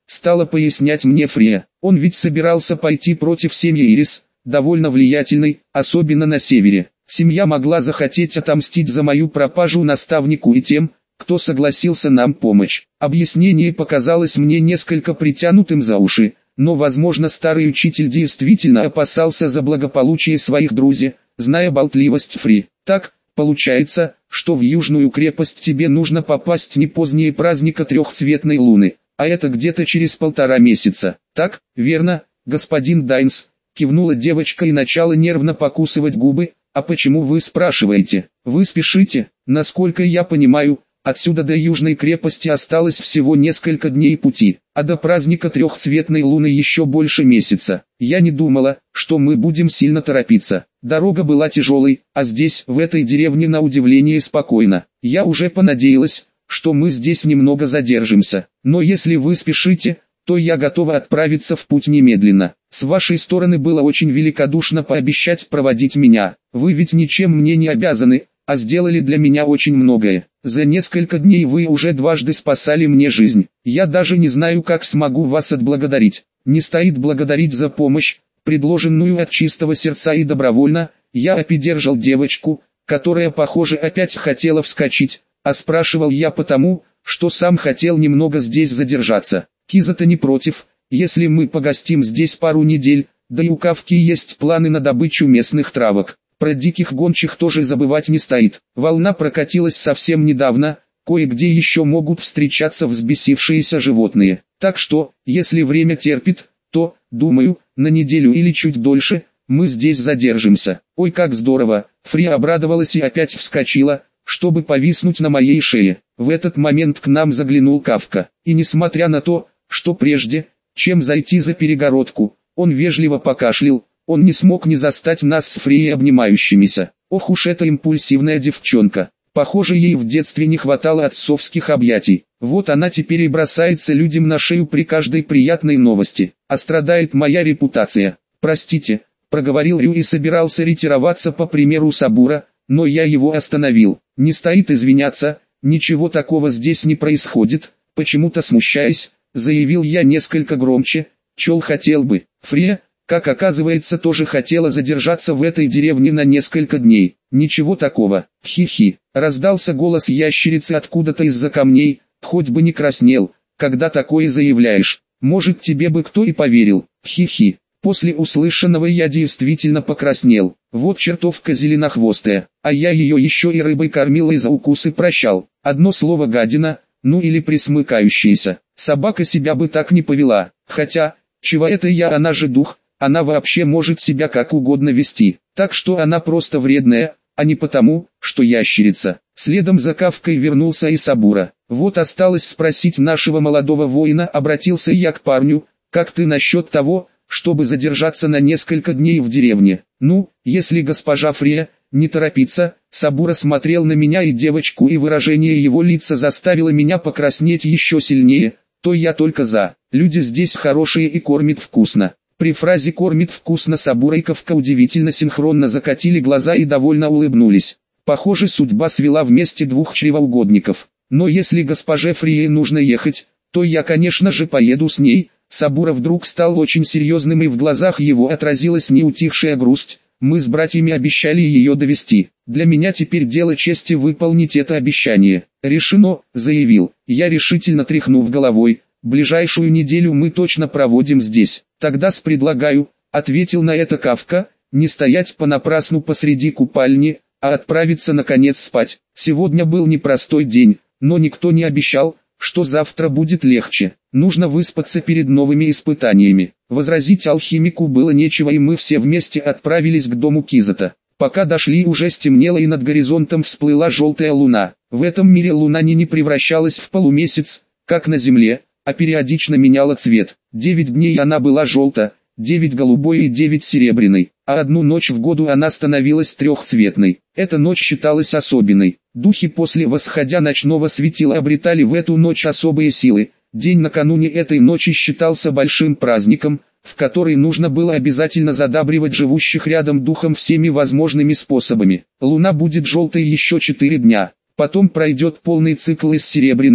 стала пояснять мне Фрея. Он ведь собирался пойти против семьи Ирис, довольно влиятельной, особенно на севере. Семья могла захотеть отомстить за мою пропажу наставнику и тем, кто согласился нам помочь. Объяснение показалось мне несколько притянутым за уши, но возможно старый учитель действительно опасался за благополучие своих друзей, зная болтливость Фри. Так, получается, что в Южную крепость тебе нужно попасть не позднее праздника трехцветной луны, а это где-то через 1,5 месяца. Так, верно, господин Дайнс, кивнула девочка и начала нервно покусывать губы. А почему вы спрашиваете? Вы спешите, насколько я понимаю, отсюда до Южной крепости осталось всего несколько дней пути, а до праздника трехцветной луны еще больше месяца. Я не думала, что мы будем сильно торопиться. Дорога была тяжелой, а здесь, в этой деревне, на удивление спокойно. Я уже понадеялась, что мы здесь немного задержимся. Но если вы спешите, то я готова отправиться в путь немедленно. С вашей стороны было очень великодушно пообещать проводить меня. Вы ведь ничем мне не обязаны, а сделали для меня очень многое. За несколько дней вы уже дважды спасали мне жизнь. Я даже не знаю, как смогу вас отблагодарить. Не стоит благодарить за помощь, предложенную от чистого сердца и добровольно. Я поддержал девочку, которая, похоже, опять хотела вскочить, а спрашивал я потому, что сам хотел немного здесь задержаться. Киза-то не против, если мы погостим здесь пару недель, да и у Кавки есть планы на добычу местных травок. Про диких гончих тоже забывать не стоит. Волна прокатилась совсем недавно, кое-где еще могут встречаться взбесившиеся животные. Так что, если время терпит, то, думаю, на неделю или чуть дольше, мы здесь задержимся. Ой, как здорово! Фри обрадовалась и опять вскочила, чтобы повиснуть на моей шее. В этот момент к нам заглянул Кавка, и несмотря на то, что прежде, чем зайти за перегородку, он вежливо покашлял, он не смог не застать нас с Фрией обнимающимися. Ох уж эта импульсивная девчонка, похоже, ей в детстве не хватало отцовских объятий. Вот она теперь и бросается людям на шею при каждой приятной новости, а страдает моя репутация. Простите, проговорил Рю и собирался ретироваться по примеру Сабура, но я его остановил. Не стоит извиняться, ничего такого здесь не происходит, почему-то смущаясь, заявил я несколько громче, Чел хотел бы. Фрия, как оказывается, тоже хотела задержаться в этой деревне на несколько дней. Ничего такого. Хи-хи. Раздался голос ящерицы откуда-то из-за камней, хоть бы не краснел, когда такое заявляешь. Может, тебе бы кто и поверил. Хи-хи. После услышанного я действительно покраснел. Вот чертовка зеленохвостая, а я ее еще и рыбой кормил и за укусы прощал. Одно слово гадина, ну или присмыкающаяся. Собака себя бы так не повела, хотя, чего это я, она же дух, она вообще может себя как угодно вести. Так что она просто вредная, а не потому, что ящерица. Следом за Кавкой вернулся и Сабура. Вот осталось спросить нашего молодого воина, обратился я к парню, как ты насчет того, чтобы задержаться на несколько дней в деревне? Ну, если госпожа Фрия не торопится. Сабура смотрел на меня и девочку, и выражение его лица заставило меня покраснеть еще сильнее, то я только за. Люди здесь хорошие и кормят вкусно. При фразе «кормит вкусно» Сабура и Кавка удивительно синхронно закатили глаза и довольно улыбнулись. Похоже, судьба свела вместе двух чревоугодников. Но если госпоже Фрии нужно ехать, то я, конечно же, поеду с ней. Сабура вдруг стал очень серьезным, и в глазах его отразилась неутихшая грусть. Мы с братьями обещали ее довести. Для меня теперь дело чести выполнить это обещание. Решено, заявил я, решительно тряхнув головой. Ближайшую неделю мы точно проводим здесь. Тогда предлагаю, ответил на это Кавка, не стоять понапрасну посреди купальни, а отправиться наконец спать. Сегодня был непростой день, но никто не обещал, что завтра будет легче. Нужно выспаться перед новыми испытаниями. Возразить алхимику было нечего, и мы все вместе отправились к дому Кизата. Пока дошли, уже стемнело, и над горизонтом всплыла желтая луна. В этом мире луна не превращалась в полумесяц, как на земле, а периодично меняла цвет. 9 дней она была желта, 9 голубой и 9 серебряной, а одну ночь в году она становилась трехцветной. Эта ночь считалась особенной. Духи после восходя ночного светила обретали в эту ночь особые силы. День накануне этой ночи считался большим праздником, в который нужно было обязательно задабривать живущих рядом духом всеми возможными способами. Луна будет желтой еще 4 дня, потом пройдет полный цикл из серебряной,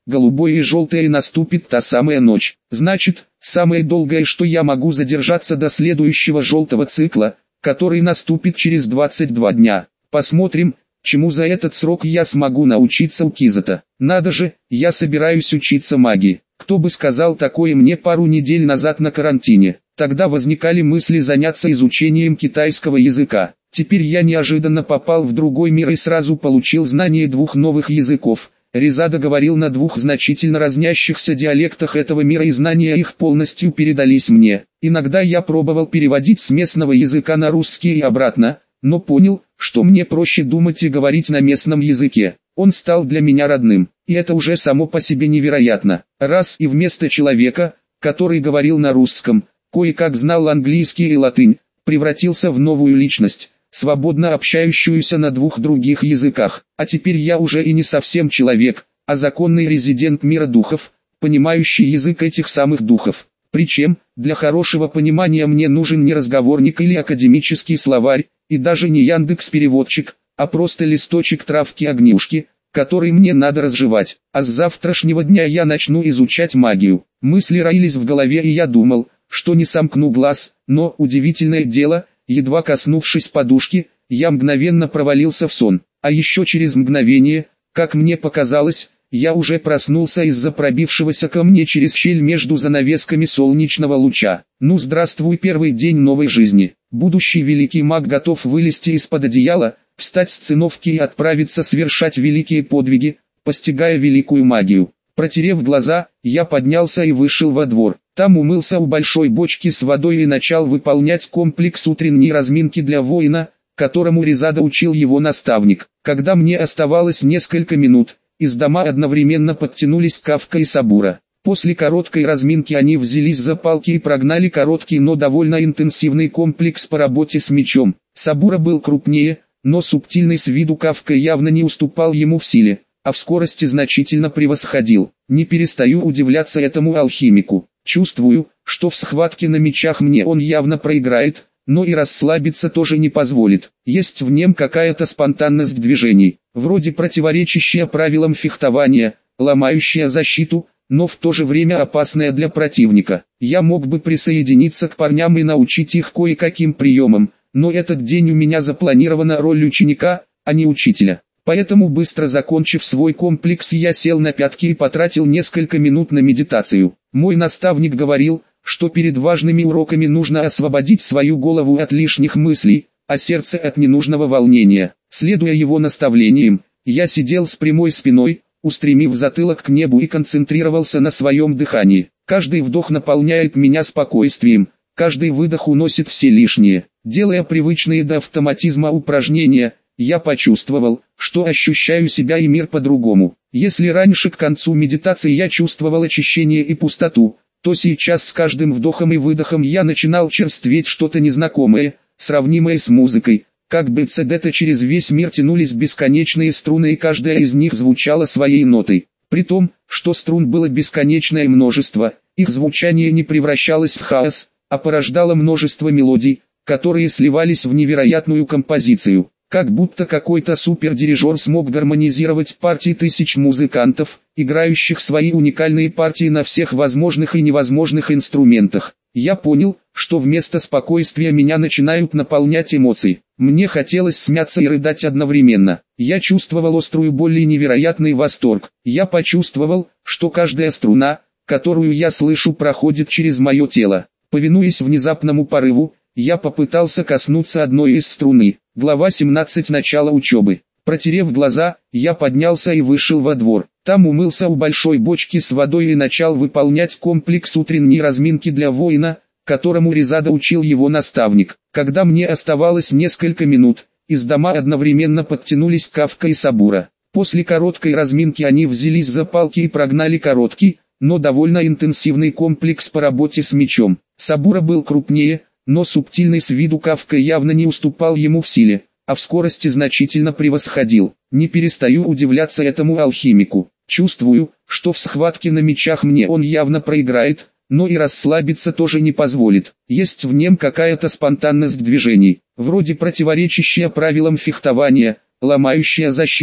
голубое и желтое, и наступит та самая ночь. Значит, самое долгое, что я могу задержаться до следующего желтого цикла, который наступит через 22 дня. Посмотрим, чему за этот срок я смогу научиться у Кизата. Надо же, я собираюсь учиться магии. Кто бы сказал такое мне пару недель назад на карантине. Тогда возникали мысли заняться изучением китайского языка. Теперь я неожиданно попал в другой мир и сразу получил знание двух новых языков. Резада говорил на двух значительно разнящихся диалектах этого мира, и знания их полностью передались мне. Иногда я пробовал переводить с местного языка на русский и обратно, но понял, что мне проще думать и говорить на местном языке. Он стал для меня родным, и это уже само по себе невероятно. Раз и вместо человека, который говорил на русском, кое-как знал английский и латынь, превратился в новую личность, свободно общающуюся на двух других языках. А теперь я уже и не совсем человек, а законный резидент мира духов, понимающий язык этих самых духов. Причем, для хорошего понимания мне нужен не разговорник или академический словарь, и даже не Яндекс-переводчик, а просто листочек травки-огнюшки, который мне надо разжевать. А с завтрашнего дня я начну изучать магию. Мысли роились в голове, и я думал, что не сомкну глаз, но, удивительное дело, едва коснувшись подушки, я мгновенно провалился в сон. А еще через мгновение, как мне показалось, я уже проснулся из-за пробившегося ко мне через щель между занавесками солнечного луча. Ну, здравствуй, первый день новой жизни. Будущий великий маг готов вылезти из-под одеяла, встать с циновки и отправиться совершать великие подвиги, постигая великую магию. Протерев глаза, я поднялся и вышел во двор. Там умылся у большой бочки с водой и начал выполнять комплекс утренней разминки для воина, которому Резада учил его наставник. Когда мне оставалось несколько минут, из дома одновременно подтянулись Кафка и Сабура. После короткой разминки они взялись за палки и прогнали короткий, но довольно интенсивный комплекс по работе с мечом. Сабура был крупнее, но субтильный с виду. Кафка явно не уступал ему в силе, а в скорости значительно превосходил. Не перестаю удивляться этому алхимику. Чувствую, что в схватке на мечах мне он явно проиграет, но и расслабиться тоже не позволит. Есть в нем какая-то спонтанность движений, вроде противоречащая правилам фехтования, ломающая защиту, но в то же время опасная для противника. Я мог бы присоединиться к парням и научить их кое-каким приемам, но этот день у меня запланирована роль ученика, а не учителя. Поэтому, быстро закончив свой комплекс, я сел на пятки и потратил несколько минут на медитацию. Мой наставник говорил, что перед важными уроками нужно освободить свою голову от лишних мыслей, а сердце от ненужного волнения. Следуя его наставлениям, я сидел с прямой спиной, устремив затылок к небу, и концентрировался на своем дыхании. Каждый вдох наполняет меня спокойствием, каждый выдох уносит все лишнее. Делая привычные до автоматизма упражнения, я почувствовал, что ощущаю себя и мир по-другому. Если раньше к концу медитации я чувствовал очищение и пустоту, то сейчас с каждым вдохом и выдохом я начинал черстветь что-то незнакомое, сравнимое с музыкой. Как бы где-то через весь мир тянулись бесконечные струны, и каждая из них звучала своей нотой. При том, что струн было бесконечное множество, их звучание не превращалось в хаос, а порождало множество мелодий, которые сливались в невероятную композицию. Как будто какой-то супердирижер смог гармонизировать партии тысяч музыкантов, играющих свои уникальные партии на всех возможных и невозможных инструментах. Я понял, что вместо спокойствия меня начинают наполнять эмоции. Мне хотелось смяться и рыдать одновременно. Я чувствовал острую боль и невероятный восторг. Я почувствовал, что каждая струна, которую я слышу, проходит через мое тело. Повинуясь внезапному порыву, я попытался коснуться одной из струны. Глава 17. Начало учебы. Протерев глаза, я поднялся и вышел во двор. Там умылся у большой бочки с водой и начал выполнять комплекс утренней разминки для воина, которому Резада учил его наставник. Когда мне оставалось несколько минут, из дома одновременно подтянулись Кафка и Сабура. После короткой разминки они взялись за палки и прогнали короткий, но довольно интенсивный комплекс по работе с мечом. Сабура был крупнее, но субтильный с виду. Кафка явно не уступал ему в силе, а в скорости значительно превосходил. Не перестаю удивляться этому алхимику. Чувствую, что в схватке на мечах мне он явно проиграет, но и расслабиться тоже не позволит. Есть в нем какая-то спонтанность движений, вроде противоречащая правилам фехтования, ломающая защиту,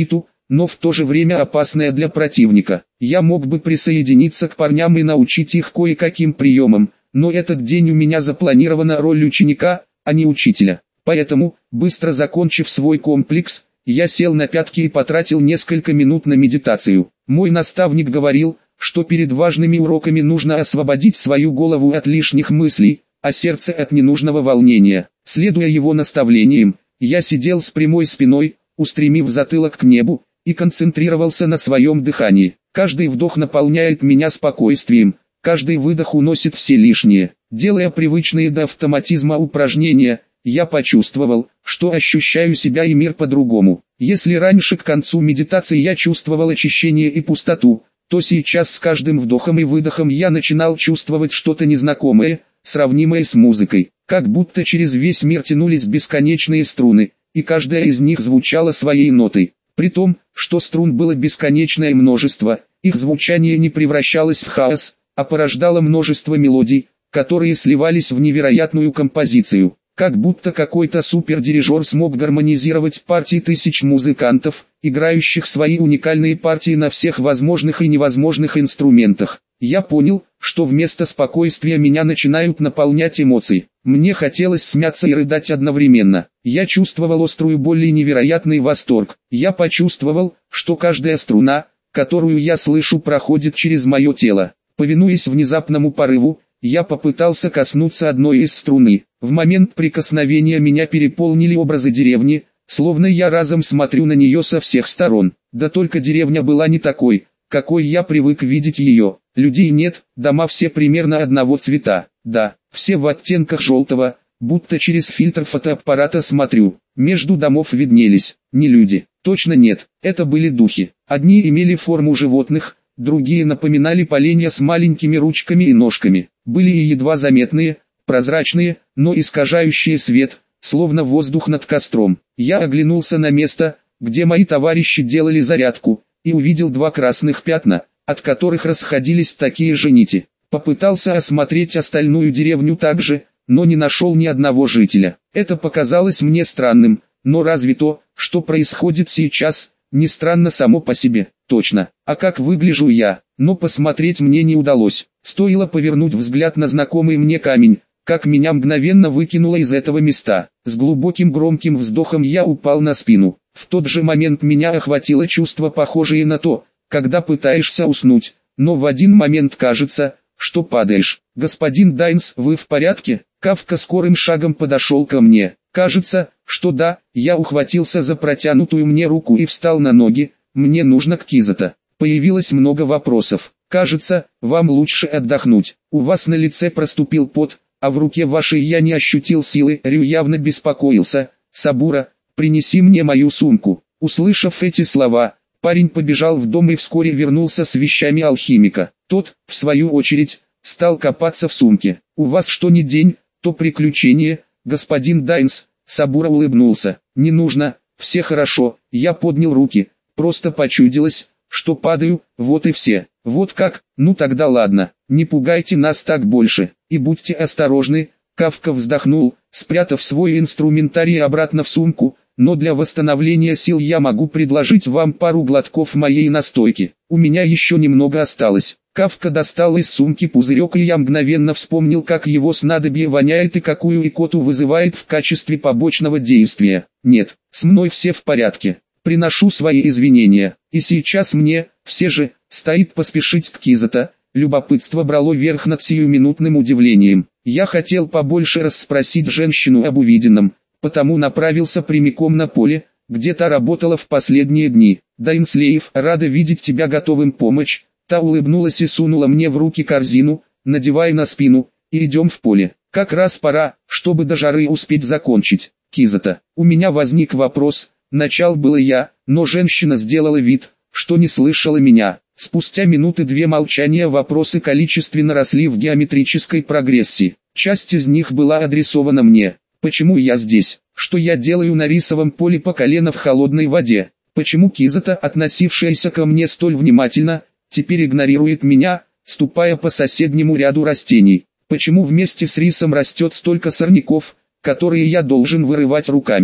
но в то же время опасная для противника. Я мог бы присоединиться к парням и научить их кое-каким приемам, но этот день у меня запланирована роль ученика, а не учителя. Поэтому, быстро закончив свой комплекс, я сел на пятки и потратил несколько минут на медитацию. Мой наставник говорил, что перед важными уроками нужно освободить свою голову от лишних мыслей, а сердце от ненужного волнения. Следуя его наставлениям, я сидел с прямой спиной, устремив затылок к небу, и концентрировался на своем дыхании. Каждый вдох наполняет меня спокойствием, каждый выдох уносит все лишнее. Делая привычные до автоматизма упражнения, я почувствовал, что ощущаю себя и мир по-другому. Если раньше к концу медитации я чувствовал очищение и пустоту, то сейчас с каждым вдохом и выдохом я начинал чувствовать что-то незнакомое, сравнимое с музыкой. Как будто через весь мир тянулись бесконечные струны, и каждая из них звучала своей нотой. При том, что струн было бесконечное множество, их звучание не превращалось в хаос, а порождало множество мелодий, которые сливались в невероятную композицию. Как будто какой-то супердирижер смог гармонизировать партии тысяч музыкантов, играющих свои уникальные партии на всех возможных и невозможных инструментах. Я понял, что вместо спокойствия меня начинают наполнять эмоции. Мне хотелось смяться и рыдать одновременно. Я чувствовал острую боль и невероятный восторг. Я почувствовал, что каждая струна, которую я слышу, проходит через мое тело. Повинуясь внезапному порыву, я попытался коснуться одной из струны. В момент прикосновения меня переполнили образы деревни, словно я разом смотрю на нее со всех сторон. Да только деревня была не такой, какой я привык видеть ее. Людей нет, дома все примерно одного цвета. Да, все в оттенках желтого, будто через фильтр фотоаппарата смотрю. Между домов виднелись не люди, точно нет, это были духи. Одни имели форму животных, другие напоминали поленья с маленькими ручками и ножками. Были и едва заметные, прозрачные, но искажающие свет, словно воздух над костром. Я оглянулся на место, где мои товарищи делали зарядку, и увидел два красных пятна, от которых расходились такие же нити. Попытался осмотреть остальную деревню также, но не нашел ни одного жителя. Это показалось мне странным, но разве то, что происходит сейчас, не странно само по себе? Точно. А как выгляжу я? Но посмотреть мне не удалось. Стоило повернуть взгляд на знакомый мне камень, как меня мгновенно выкинуло из этого места. С глубоким громким вздохом я упал на спину. В тот же момент меня охватило чувство, похожее на то, когда пытаешься уснуть, но в один момент кажется, что падаешь. «Господин Дайнс, вы в порядке?» Кафка скорым шагом подошел ко мне. «Кажется, что да». Я ухватился за протянутую мне руку и встал на ноги. «Мне нужно к Кизото». Появилось много вопросов. «Кажется, вам лучше отдохнуть. У вас на лице проступил пот, а в руке вашей я не ощутил силы». Рю явно беспокоился. «Сабура, принеси мне мою сумку». Услышав эти слова, парень побежал в дом и вскоре вернулся с вещами алхимика. Тот, в свою очередь, стал копаться в сумке. «У вас что ни день, то приключение, господин Дайнс». Сабура улыбнулся. «Не нужно, все хорошо». Я поднял руки, просто почудилось, что падаю, вот и все. «Вот как? Ну тогда ладно, не пугайте нас так больше, и будьте осторожны». Кафка вздохнул, спрятав свой инструментарий обратно в сумку. «Но для восстановления сил я могу предложить вам пару глотков моей настойки. У меня еще немного осталось». Кафка достал из сумки пузырек, и я мгновенно вспомнил, как его снадобье воняет и какую икоту вызывает в качестве побочного действия. «Нет, с мной все в порядке. Приношу свои извинения. И сейчас мне, все же, стоит поспешить к Кизото». Любопытство брало верх над сиюминутным удивлением. Я хотел побольше расспросить женщину об увиденном, потому направился прямиком на поле, где та работала в последние дни. «Дайнслеев, рада видеть тебя готовым помочь». Та улыбнулась и сунула мне в руки корзину, надевая на спину, и идем в поле. Как раз пора, чтобы до жары успеть закончить. Кизото, у меня возник вопрос, начал было я, но женщина сделала вид, что не слышала меня. Спустя минуты две молчания вопросы количественно росли в геометрической прогрессии. Часть из них была адресована мне. Почему я здесь? Что я делаю на рисовом поле по колено в холодной воде? Почему Кизото, относившаяся ко мне столь внимательно, теперь игнорирует меня, ступая по соседнему ряду растений? Почему вместе с рисом растет столько сорняков, которые я должен вырывать руками?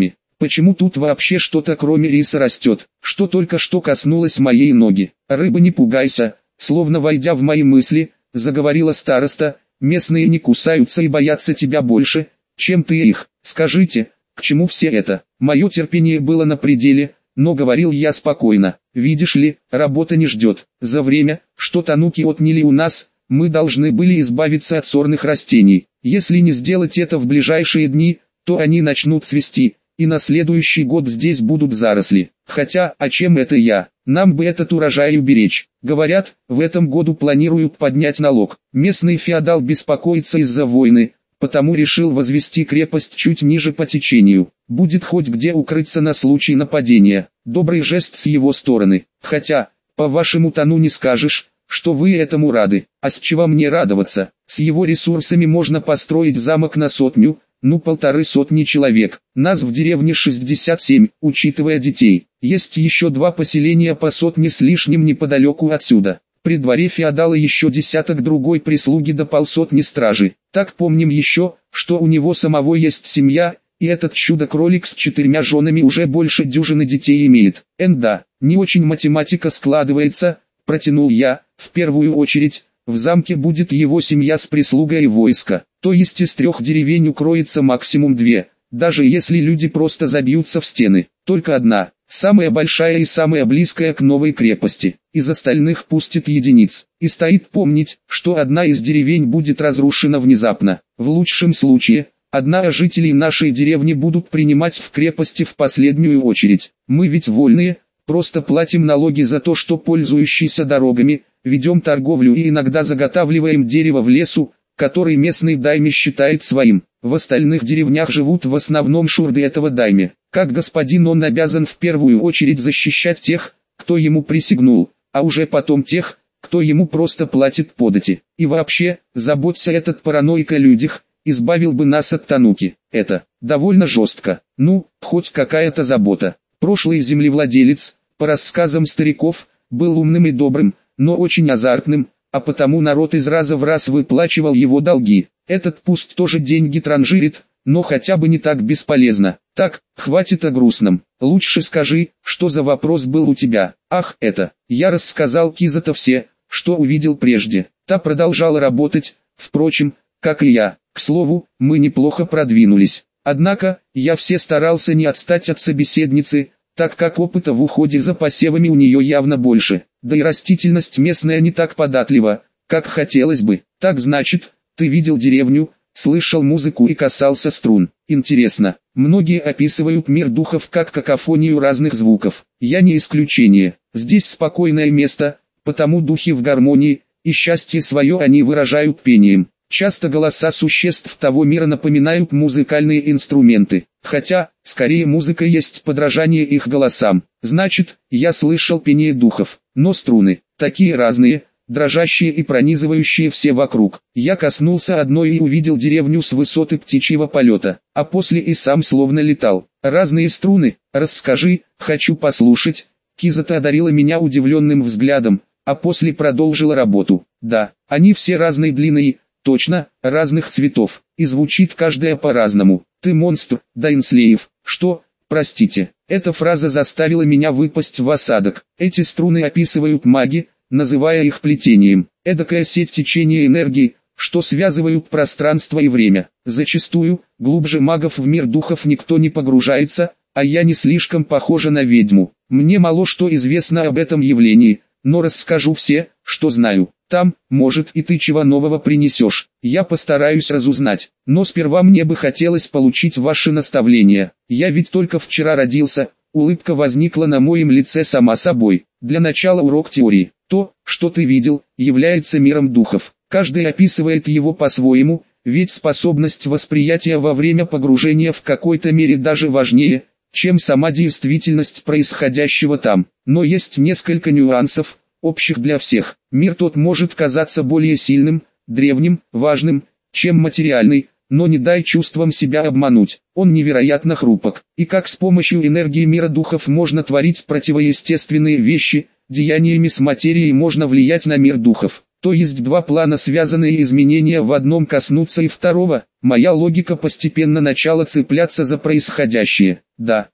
Почему тут вообще что-то кроме риса растет, что только что коснулось моей ноги? Рыба, не пугайся, словно войдя в мои мысли, заговорила староста, местные не кусаются и боятся тебя больше, чем ты их. Скажите, к чему все это? Мое терпение было на пределе, но говорил я спокойно. Видишь ли, работа не ждет. За время, что тануки отняли у нас, мы должны были избавиться от сорных растений. Если не сделать это в ближайшие дни, то они начнут цвести, и на следующий год здесь будут заросли. Хотя, а чем это я? Нам бы этот урожай уберечь. Говорят, в этом году планируют поднять налог. Местный феодал беспокоится из-за войны, потому решил возвести крепость чуть ниже по течению. Будет хоть где укрыться на случай нападения. Добрый жест с его стороны. Хотя, по вашему тону не скажешь, что вы этому рады. А с чего мне радоваться? С его ресурсами можно построить замок на 100, ну 150 человек. Нас в деревне 67, учитывая детей. Есть еще 2 поселения по 100 с лишним неподалеку отсюда. При дворе феодала еще десяток другой прислуги до 500 стражи. Так помним еще, что у него самого есть семья, и этот чудо-кролик с 4 женами уже больше дюжины детей имеет. Да, не очень математика складывается, протянул я. В первую очередь, в замке будет его семья с прислугой и войско. То есть из 3 деревень укроется максимум 2, даже если люди просто забьются в стены. Только одна, самая большая и самая близкая к новой крепости. Из остальных пустит единиц. И стоит помнить, что одна из деревень будет разрушена внезапно. В лучшем случае, одна из жителей нашей деревни будут принимать в крепости в последнюю очередь. Мы ведь вольные, просто платим налоги за то, что пользующиеся дорогами, ведем торговлю и иногда заготавливаем дерево в лесу, который местный дайме считает своим. В остальных деревнях живут в основном шурды этого дайме. Как господин он обязан в первую очередь защищать тех, кто ему присягнул, а уже потом тех, кто ему просто платит подати. И вообще, заботься этот параноик о людях, избавил бы нас от тануки. Это довольно жестко. Ну, хоть какая-то забота. Прошлый землевладелец, по рассказам стариков, был умным и добрым, но очень азартным, а потому народ из раза в раз выплачивал его долги. Этот пусть тоже деньги транжирит, но хотя бы не так бесполезно. Так, хватит о грустном. Лучше скажи, что за вопрос был у тебя. Ах, это. Я рассказал Кизато все, что увидел прежде. Та продолжала работать, впрочем, как и я. К слову, мы неплохо продвинулись. Однако, я все старался не отстать от собеседницы, так как опыта в уходе за посевами у нее явно больше. Да и растительность местная не так податлива, как хотелось бы. Так значит, ты видел деревню, слышал музыку и касался струн. Интересно, многие описывают мир духов как какофонию разных звуков. Я не исключение. Здесь спокойное место, потому духи в гармонии, и счастье свое они выражают пением. Часто голоса существ того мира напоминают музыкальные инструменты, хотя, скорее музыка есть подражание их голосам. Значит, я слышал пение духов, но струны, такие разные, дрожащие и пронизывающие все вокруг. Я коснулся одной и увидел деревню с высоты птичьего полета, а после и сам словно летал. Разные струны, расскажи, хочу послушать. Кизато одарила меня удивленным взглядом, а после продолжила работу. Да, они все разной длины, точно, разных цветов, и звучит каждая по-разному. Ты монстр, Дайнслеев. Что? Простите, эта фраза заставила меня выпасть в осадок. Эти струны описывают маги, называя их плетением. Эдакая сеть течения энергии, что связывают пространство и время. Зачастую, глубже магов в мир духов никто не погружается, а я не слишком похожа на ведьму. Мне мало что известно об этом явлении, но расскажу все, что знаю. Там, может, и ты чего нового принесешь. Я постараюсь разузнать. Но сперва мне бы хотелось получить ваши наставления. Я ведь только вчера родился. Улыбка возникла на моем лице сама собой. Для начала урок теории. То, что ты видел, является миром духов. Каждый описывает его по-своему, ведь способность восприятия во время погружения в какой-то мере даже важнее, чем сама действительность происходящего там. Но есть несколько нюансов, общих для всех. Мир тот может казаться более сильным, древним, важным, чем материальный, но не дай чувствам себя обмануть. Он невероятно хрупок. И как с помощью энергии мира духов можно творить противоестественные вещи, деяниями с материей можно влиять на мир духов. То есть два плана связанные изменения в одном коснутся и второго. Моя логика постепенно начала цепляться за происходящее. Да,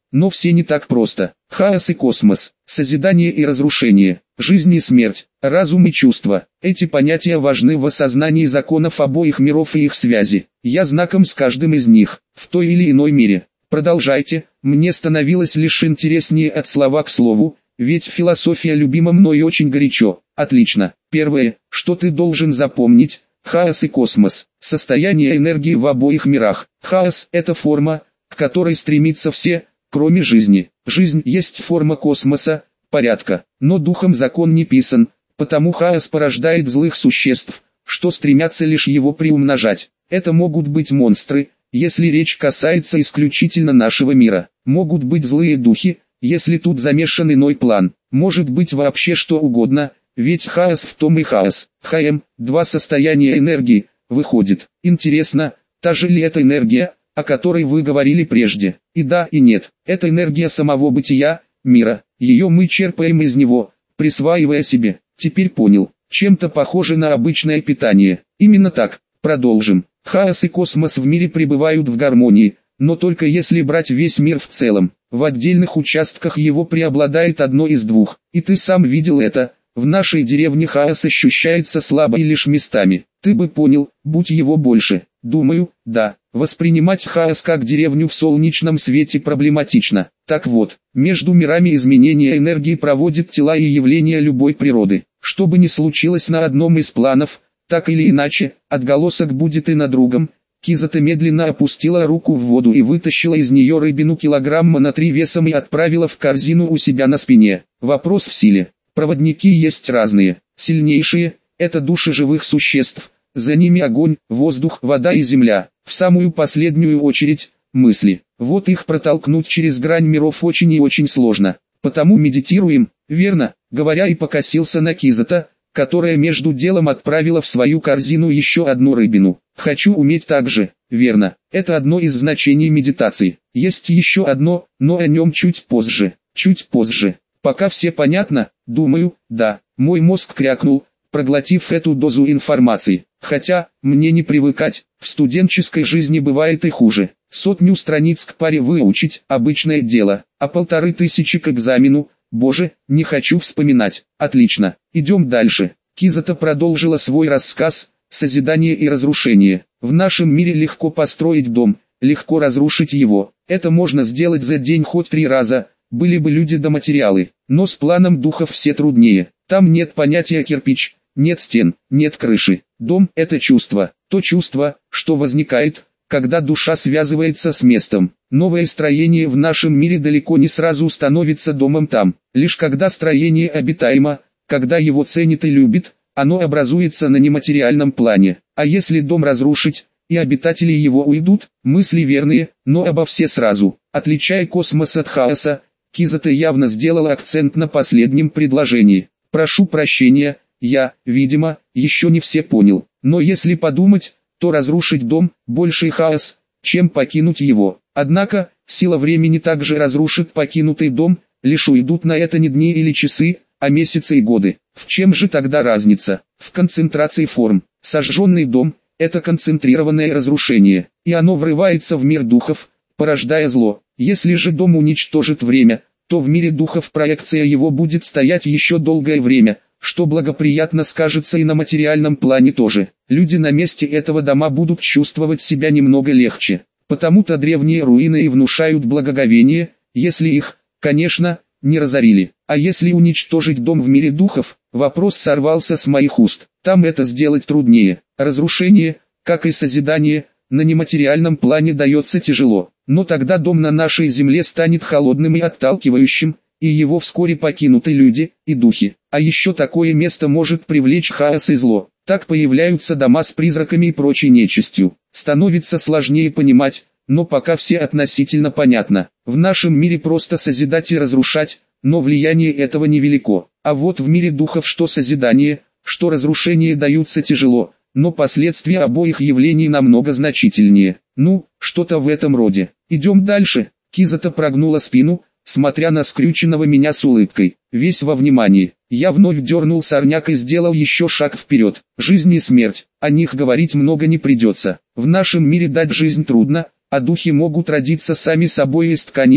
но все не так просто. Хаос и космос, созидание и разрушение, жизнь и смерть, разум и чувства. Эти понятия важны в осознании законов обоих миров и их связи. Я знаком с каждым из них, в той или иной мере. Продолжайте, мне становилось лишь интереснее от слова к слову, ведь философия любима мной очень горячо. Отлично. Первое, что ты должен запомнить: хаос и космос, состояние энергии в обоих мирах. Хаос – это форма, к которой стремятся все, кроме жизни. Жизнь есть форма космоса, порядка, но духом закон не писан, потому хаос порождает злых существ, что стремятся лишь его приумножать. Это могут быть монстры, если речь касается исключительно нашего мира. Могут быть злые духи, если тут замешан иной план. Может быть вообще что угодно, ведь хаос в том и хаос. ХМ, два состояния энергии, выходит. Интересно, та же ли это энергия, о которой вы говорили прежде? И да, и нет. Это энергия самого бытия, мира. Ее мы черпаем из него, присваивая себе. Теперь понял. Чем-то похоже на обычное питание. Именно так. Продолжим. Хаос и космос в мире пребывают в гармонии, но только если брать весь мир в целом. В отдельных участках его преобладает одно из двух. И ты сам видел это. В нашей деревне хаос ощущается слабо и лишь местами. Ты бы понял, будь его больше. Думаю, да. Воспринимать хаос как деревню в солнечном свете проблематично. Так вот, между мирами изменения энергии проводят тела и явления любой природы. Что бы ни случилось на одном из планов, так или иначе, отголосок будет и на другом. Кизата медленно опустила руку в воду и вытащила из нее рыбину килограмма на 3 весом и отправила в корзину у себя на спине. Вопрос в силе. Проводники есть разные. Сильнейшие – это души живых существ. За ними огонь, воздух, вода и земля. В самую последнюю очередь – мысли. Вот их протолкнуть через грань миров очень и очень сложно. Потому медитируем, верно, говоря, и покосился на Кизата, которая между делом отправила в свою корзину еще одну рыбину. Хочу уметь так же, верно. Это одно из значений медитации. Есть еще одно, но о нем чуть позже. Чуть позже. Пока все понятно, думаю, да. Мой мозг крякнул, проглотив эту дозу информации. Хотя, мне не привыкать, в студенческой жизни бывает и хуже. 100 страниц к паре выучить – обычное дело, а 1500 к экзамену – боже, не хочу вспоминать. Отлично, идем дальше. Кизата продолжила свой рассказ: созидание и разрушение. В нашем мире легко построить дом, легко разрушить его. Это можно сделать за день хоть 3 раза, были бы люди да материалы. Но с планом духов все труднее. Там нет понятия кирпич, нет стен, нет крыши. Дом – это чувство, то чувство, что возникает, когда душа связывается с местом. Новое строение в нашем мире далеко не сразу становится домом там. Лишь когда строение обитаемо, когда его ценит и любит, оно образуется на нематериальном плане. А если дом разрушить, и обитатели его уйдут, мысли верные, но обо все сразу. Отличая космос от хаоса, Кизата явно сделала акцент на последнем предложении. Прошу прощения, я, видимо, еще не все понял. Но если подумать, то разрушить дом – больший хаос, чем покинуть его. Однако, сила времени также разрушит покинутый дом, лишь уйдут на это не дни или часы, а месяцы и годы. В чем же тогда разница? В концентрации форм. Сожженный дом – это концентрированное разрушение, и оно врывается в мир духов, порождая зло. Если же дом уничтожит время, то в мире духов проекция его будет стоять еще долгое время, что благоприятно скажется и на материальном плане тоже. Люди на месте этого дома будут чувствовать себя немного легче. Потому-то древние руины и внушают благоговение, если их, конечно, не разорили. А если уничтожить дом в мире духов, вопрос сорвался с моих уст. Там это сделать труднее. Разрушение, как и созидание, на нематериальном плане дается тяжело. Но тогда дом на нашей земле станет холодным и отталкивающим, и его вскоре покинут и люди, и духи. А еще такое место может привлечь хаос и зло. Так появляются дома с призраками и прочей нечистью. Становится сложнее понимать, но пока все относительно понятно. В нашем мире просто созидать и разрушать, но влияние этого невелико. А вот в мире духов что созидание, что разрушение даются тяжело, но последствия обоих явлений намного значительнее. Ну, что-то в этом роде. Идем дальше. Кизата прогнула спину, смотря на скрюченного меня с улыбкой. Весь во внимании. Я вновь дернул сорняк и сделал еще шаг вперед. Жизнь и смерть. О них говорить много не придется. В нашем мире дать жизнь трудно, а духи могут родиться сами собой из ткани мира.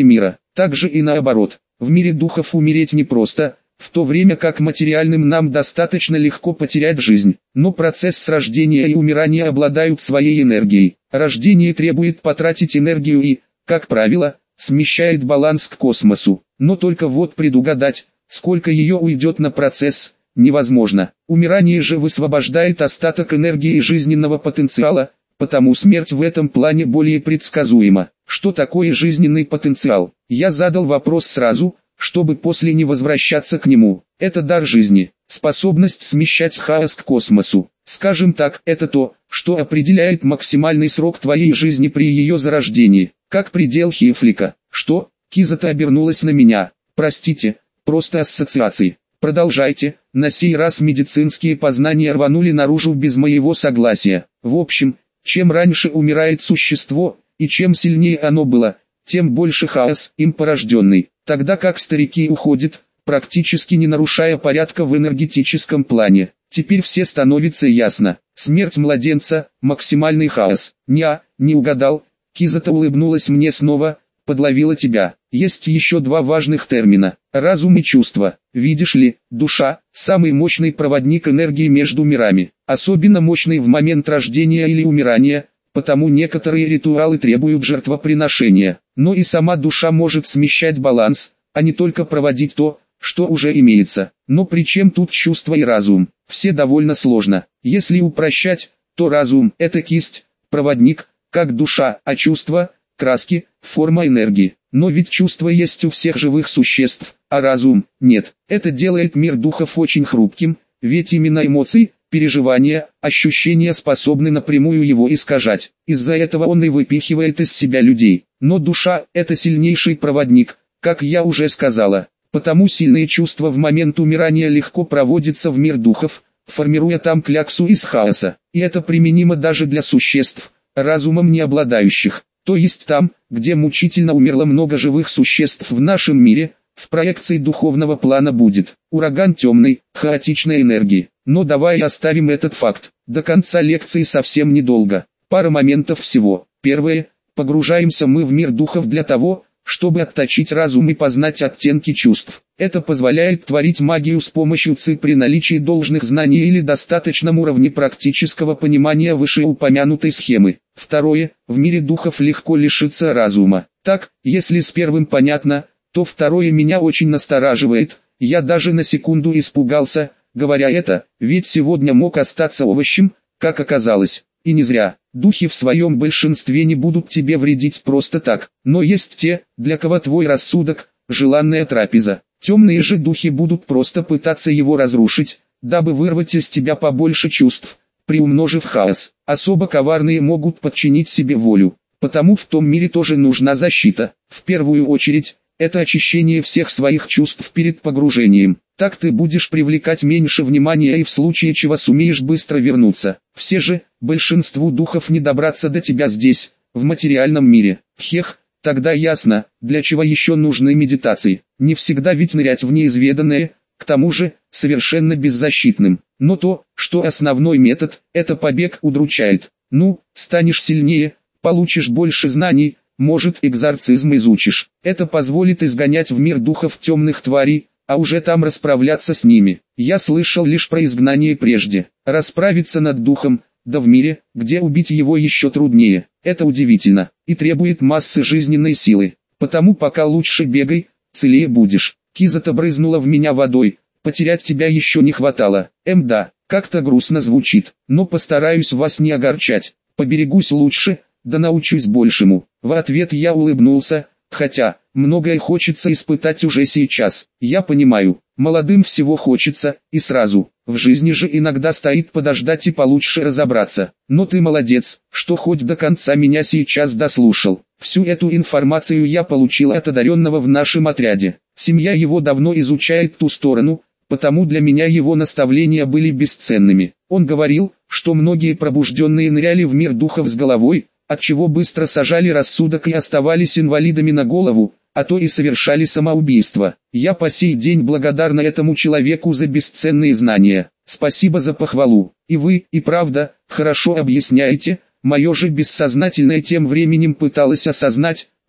Так же и наоборот. В мире духов умереть непросто, в то время как материальным нам достаточно легко потерять жизнь. Но процесс рождения и умирания обладают своей энергией. Рождение требует потратить энергию и, как правило, смещает баланс к космосу. Но только вот предугадать, сколько ее уйдет на процесс, невозможно. Умирание же высвобождает остаток энергии и жизненного потенциала, потому смерть в этом плане более предсказуема. Что такое жизненный потенциал? Я задал вопрос сразу, чтобы после не возвращаться к нему. Это дар жизни, способность смещать хаос к космосу. Скажем так, это то, что определяет максимальный срок твоей жизни при ее зарождении, как предел Хейфлика. Что? Кизата обернулась на меня. Простите, просто ассоциации. Продолжайте. На сей раз медицинские познания рванули наружу без моего согласия. В общем, чем раньше умирает существо, и чем сильнее оно было, тем больше хаос им порожденный. Тогда как старики уходят, практически не нарушая порядка в энергетическом плане. Теперь все становится ясно. Смерть младенца, максимальный хаос. Не угадал. Кизата улыбнулась мне снова, подловила тебя. Есть еще два важных термина. Разум и чувство. Видишь ли, душа – самый мощный проводник энергии между мирами. Особенно мощный в момент рождения или умирания, потому некоторые ритуалы требуют жертвоприношения. Но и сама душа может смещать баланс, а не только проводить то, что уже имеется. Но при чем тут чувство и разум? Все довольно сложно. Если упрощать, то разум – это кисть, проводник, как душа, а чувство – краски, форма энергии. Но ведь чувства есть у всех живых существ, а разум – нет. Это делает мир духов очень хрупким, ведь именно эмоции, переживания, ощущения способны напрямую его искажать. Из-за этого он и выпихивает из себя людей. Но душа – это сильнейший проводник, как я уже сказала. Потому сильные чувства в момент умирания легко проводятся в мир духов, формируя там кляксу из хаоса. И это применимо даже для существ, разумом не обладающих. То есть там, где мучительно умерло много живых существ в нашем мире, в проекции духовного плана будет ураган темной, хаотичной энергии. Но давай оставим этот факт. До конца лекции совсем недолго. Пара моментов всего. Первое. Погружаемся мы в мир духов для того, чтобы отточить разум и познать оттенки чувств. Это позволяет творить магию с помощью ЦИ при наличии должных знаний или достаточном уровне практического понимания вышеупомянутой схемы. Второе. В мире духов легко лишиться разума. Так, если с первым понятно, то второе меня очень настораживает. Я даже на секунду испугался, говоря это, ведь сегодня мог остаться овощем, как оказалось. И не зря. Духи в своем большинстве не будут тебе вредить просто так. Но есть те, для кого твой рассудок – желанная трапеза. Темные же духи будут просто пытаться его разрушить, дабы вырвать из тебя побольше чувств, приумножив хаос. Особо коварные могут подчинить себе волю. Потому в том мире тоже нужна защита. В первую очередь, это очищение всех своих чувств перед погружением. Так ты будешь привлекать меньше внимания и в случае чего сумеешь быстро вернуться. Все же, большинству духов не добраться до тебя здесь, в материальном мире. Хех, тогда ясно, для чего еще нужны медитации. Не всегда ведь нырять в неизведанное, к тому же, совершенно беззащитным. Но то, что основной метод, это побег, удручает. Ну, станешь сильнее, получишь больше знаний, может экзорцизм изучишь. Это позволит изгонять в мир духов темных тварей, а уже там расправляться с ними. Я слышал лишь про изгнание прежде. Расправиться над духом, да в мире, где убить его еще труднее. Это удивительно, и требует массы жизненной силы. Потому пока лучше бегай, целее будешь. Кизата брызнула в меня водой, потерять тебя еще не хватало. Да, как-то грустно звучит, но постараюсь вас не огорчать. Поберегусь лучше, да научусь большему. В ответ я улыбнулся, хотя, многое хочется испытать уже сейчас. Я понимаю, молодым всего хочется, и сразу. В жизни же иногда стоит подождать и получше разобраться. Но ты молодец, что хоть до конца меня сейчас дослушал. Всю эту информацию я получил от одаренного в нашем отряде. Семья его давно изучает ту сторону, потому для меня его наставления были бесценными. Он говорил, что многие пробужденные ныряли в мир духов с головой, отчего быстро сажали рассудок и оставались инвалидами на голову, а то и совершали самоубийство. Я по сей день благодарна этому человеку за бесценные знания. Спасибо за похвалу. И вы, и правда, хорошо объясняете. Мое же бессознательное тем временем пыталось осознать,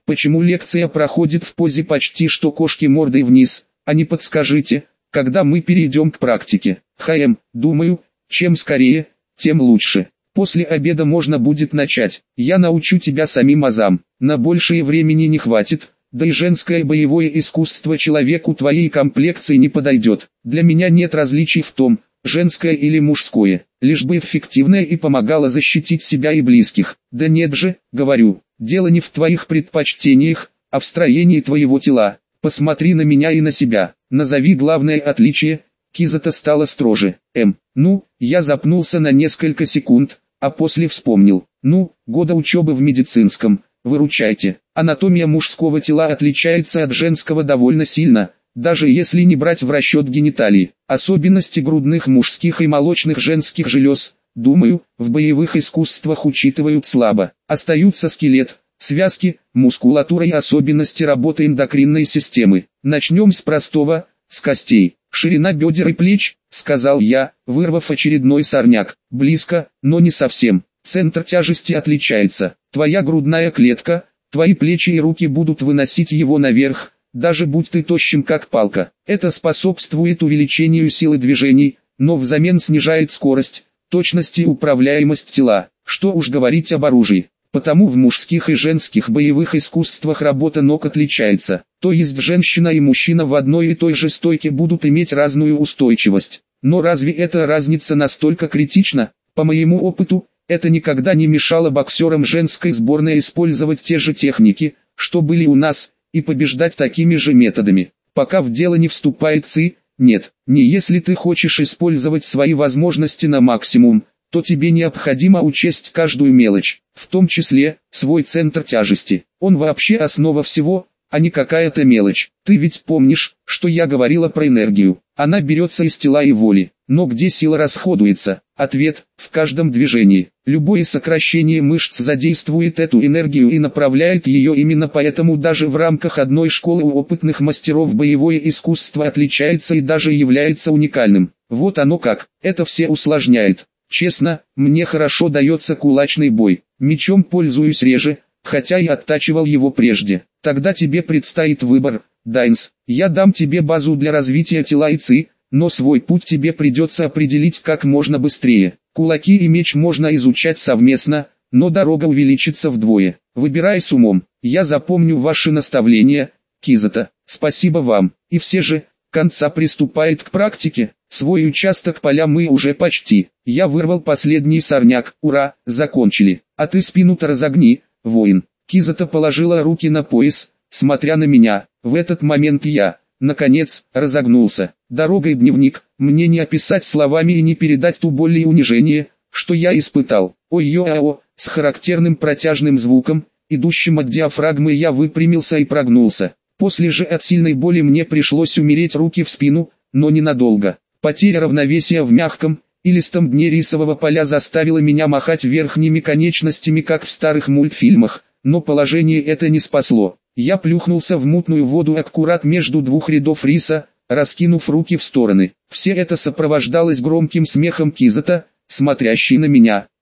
Почему лекция проходит в позе почти что кошки мордой вниз, а не подскажите, когда мы перейдем к практике? Думаю, чем скорее, тем лучше. После обеда можно будет начать. Я научу тебя самим азам. На большее времени не хватит, да и женское боевое искусство человеку твоей комплекции не подойдет. Для меня нет различий в том, женское или мужское, лишь бы эффективное и помогало защитить себя и близких. Да нет же, говорю, дело не в твоих предпочтениях, а в строении твоего тела. Посмотри на меня и на себя, назови главное отличие. Кизата стала строже. Я запнулся на несколько секунд, а после вспомнил. Года учебы в медицинском, выручайте. Анатомия мужского тела отличается от женского довольно сильно, даже если не брать в расчет гениталии. Особенности грудных мужских и молочных женских желез, думаю, в боевых искусствах учитывают слабо. Остаются скелет, связки, мускулатура и особенности работы эндокринной системы. Начнем с простого, с костей. Ширина бедер и плеч, сказал я, вырвав очередной сорняк. Близко, но не совсем. Центр тяжести отличается. Твоя грудная клетка, твои плечи и руки будут выносить его наверх, даже будь ты тощим как палка. Это способствует увеличению силы движений, но взамен снижает скорость, точность и управляемость тела. Что уж говорить об оружии. Потому в мужских и женских боевых искусствах работа ног отличается. То есть женщина и мужчина в одной и той же стойке будут иметь разную устойчивость. Но разве эта разница настолько критична? По моему опыту, это никогда не мешало боксерам женской сборной использовать те же техники, что были у нас, и побеждать такими же методами. Пока в дело не вступает ЦИ, нет, не если ты хочешь использовать свои возможности на максимум, то тебе необходимо учесть каждую мелочь, в том числе, свой центр тяжести. Он вообще основа всего, а не какая-то мелочь. Ты ведь помнишь, что я говорила про энергию. Она берется из тела и воли. Но где сила расходуется? Ответ – в каждом движении. Любое сокращение мышц задействует эту энергию и направляет ее, именно поэтому даже в рамках одной школы у опытных мастеров боевое искусство отличается и даже является уникальным. Вот оно как, это все усложняет. Честно, мне хорошо дается кулачный бой. Мечом пользуюсь реже, хотя и оттачивал его прежде. Тогда тебе предстоит выбор, Дайнс. Я дам тебе базу для развития тела и ЦИ, но свой путь тебе придется определить как можно быстрее. Кулаки и меч можно изучать совместно, но дорога увеличится вдвое. Выбирай с умом. Я запомню ваши наставления, Кизата. Спасибо вам. И все же, конца приступает к практике. Свой участок поля мы уже почти. Я вырвал последний сорняк. Ура, закончили. А ты спину-то разогни, воин. Кизата положила руки на пояс, смотря на меня. В этот момент я, наконец, разогнулся. Дорогой дневник, мне не описать словами и не передать ту боль и унижение, что я испытал. Ой-ё-ао, с характерным протяжным звуком, идущим от диафрагмы, я выпрямился и прогнулся. После же от сильной боли мне пришлось умереть руки в спину, но ненадолго. Потеря равновесия в мягком, илистом дне рисового поля заставила меня махать верхними конечностями, как в старых мультфильмах, но положение это не спасло. Я плюхнулся в мутную воду аккурат между двух рядов риса, раскинув руки в стороны. Все это сопровождалось громким смехом Кизата, смотрящий на меня.